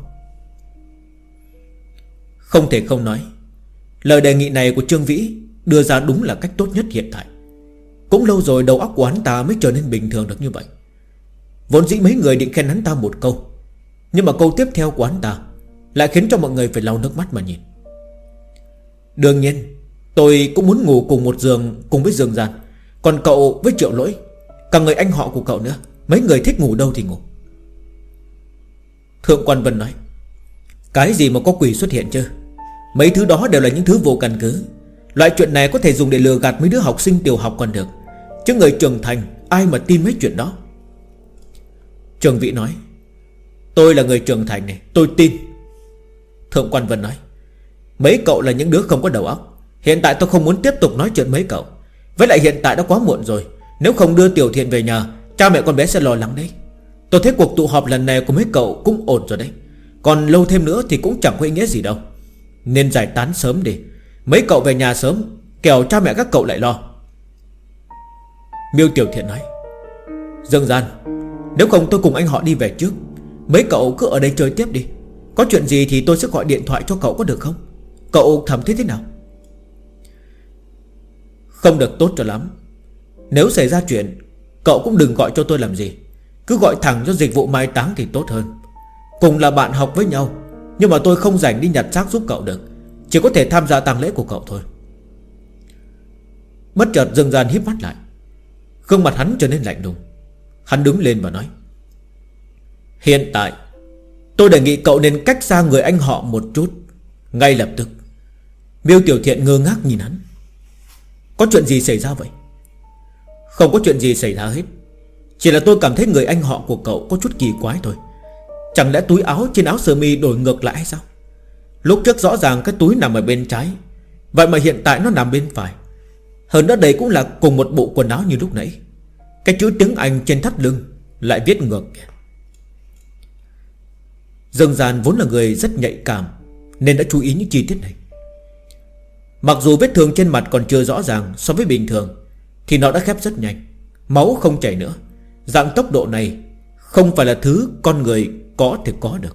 Không thể không nói, lời đề nghị này của Trương Vĩ đưa ra đúng là cách tốt nhất hiện tại. Cũng lâu rồi đầu óc của hắn ta mới trở nên bình thường được như vậy. Vốn dĩ mấy người định khen hắn ta một câu, nhưng mà câu tiếp theo của hắn ta lại khiến cho mọi người phải lau nước mắt mà nhìn. Đương nhiên tôi cũng muốn ngủ cùng một giường cùng với Dương Gian. Còn cậu với Triệu Lỗi, cả người anh họ của cậu nữa, mấy người thích ngủ đâu thì ngủ. Thượng Quan Vân nói. Cái gì mà có quỷ xuất hiện chứ? Mấy thứ đó đều là những thứ vô căn cứ. Loại chuyện này có thể dùng để lừa gạt mấy đứa học sinh tiểu học còn được, chứ người trưởng thành ai mà tin mấy chuyện đó. Trường Vĩ nói. Tôi là người trưởng thành này, tôi tin. Thượng Quan Vân nói. Mấy cậu là những đứa không có đầu óc. Hiện tại tôi không muốn tiếp tục nói chuyện mấy cậu. Với lại hiện tại đã quá muộn rồi. Nếu không đưa Tiểu Thiện về nhà, cha mẹ con bé sẽ lo lắng đấy. Tôi thấy cuộc tụ họp lần này của mấy cậu cũng ổn rồi đấy. Còn lâu thêm nữa thì cũng chẳng có ý nghĩa gì đâu. Nên giải tán sớm đi. Mấy cậu về nhà sớm, kẻo cha mẹ các cậu lại lo. Miêu Tiểu Thiện nói. Dương Gian, nếu không tôi cùng anh họ đi về trước. Mấy cậu cứ ở đây chơi tiếp đi. Có chuyện gì thì tôi sẽ gọi điện thoại cho cậu có được không? Cậu thầm thấy thế nào? Không được tốt cho lắm. Nếu xảy ra chuyện, cậu cũng đừng gọi cho tôi làm gì. Cứ gọi thẳng cho dịch vụ mai táng thì tốt hơn. Cùng là bạn học với nhau, nhưng mà tôi không rảnh đi nhặt xác giúp cậu được. Chỉ có thể tham gia tang lễ của cậu thôi. Bất chợt Dương Gian híp mắt lại, gương mặt hắn trở nên lạnh lùng. Hắn đứng lên và nói. Hiện tại tôi đề nghị cậu nên cách xa người anh họ một chút. Ngay lập tức. Miêu Tiểu Thiện ngơ ngác nhìn hắn. Có chuyện gì xảy ra vậy? Không có chuyện gì xảy ra hết. Chỉ là tôi cảm thấy người anh họ của cậu có chút kỳ quái thôi. Chẳng lẽ túi áo trên áo sơ mi đổi ngược lại hay sao? Lúc trước rõ ràng cái túi nằm ở bên trái, vậy mà hiện tại nó nằm bên phải. Hơn nữa đây cũng là cùng một bộ quần áo như lúc nãy. Cái chữ tiếng Anh trên thắt lưng lại viết ngược kìa. Dương Gian vốn là người rất nhạy cảm, nên đã chú ý những chi tiết này. Mặc dù vết thương trên mặt còn chưa rõ ràng so với bình thường, thì nó đã khép rất nhanh, máu không chảy nữa. Dạng tốc độ này không phải là thứ con người có thể có được.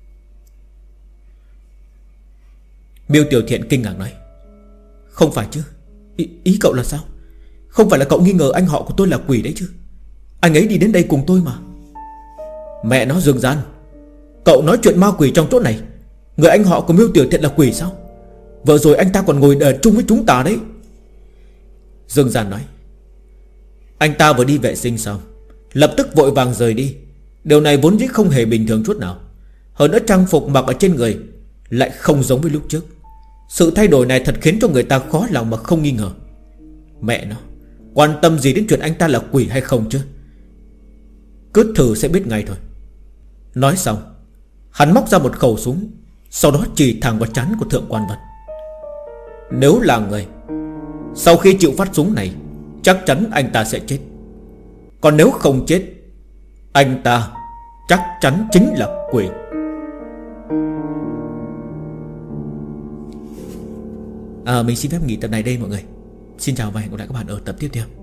Miêu Tiểu Thiện kinh ngạc nói. Không phải chứ? Ý cậu là sao? Không phải là cậu nghi ngờ anh họ của tôi là quỷ đấy chứ? Anh ấy đi đến đây cùng tôi mà. Mẹ nó Dương Gian, cậu nói chuyện ma quỷ trong chỗ này. Người anh họ của Miêu Tiểu Thiện là quỷ sao? Vừa rồi anh ta còn ngồi đợi chung với chúng ta đấy. Dương Gian nói. Anh ta vừa đi vệ sinh xong, lập tức vội vàng rời đi. Điều này vốn dĩ không hề bình thường chút nào. Hơn nữa trang phục mặc ở trên người lại không giống với lúc trước. Sự thay đổi này thật khiến cho người ta khó lòng mà không nghi ngờ. Mẹ nó, quan tâm gì đến chuyện anh ta là quỷ hay không chứ? Cứ thử sẽ biết ngay thôi. Nói xong, hắn móc ra một khẩu súng, sau đó chì thẳng vào trán của Thượng Quan Vân. Nếu là người, sau khi chịu phát súng này, chắc chắn anh ta sẽ chết. Còn nếu không chết, anh ta chắc chắn chính là quỷ. Mình xin phép nghỉ tập này đây mọi người. Xin chào và hẹn gặp lại các bạn ở tập tiếp theo.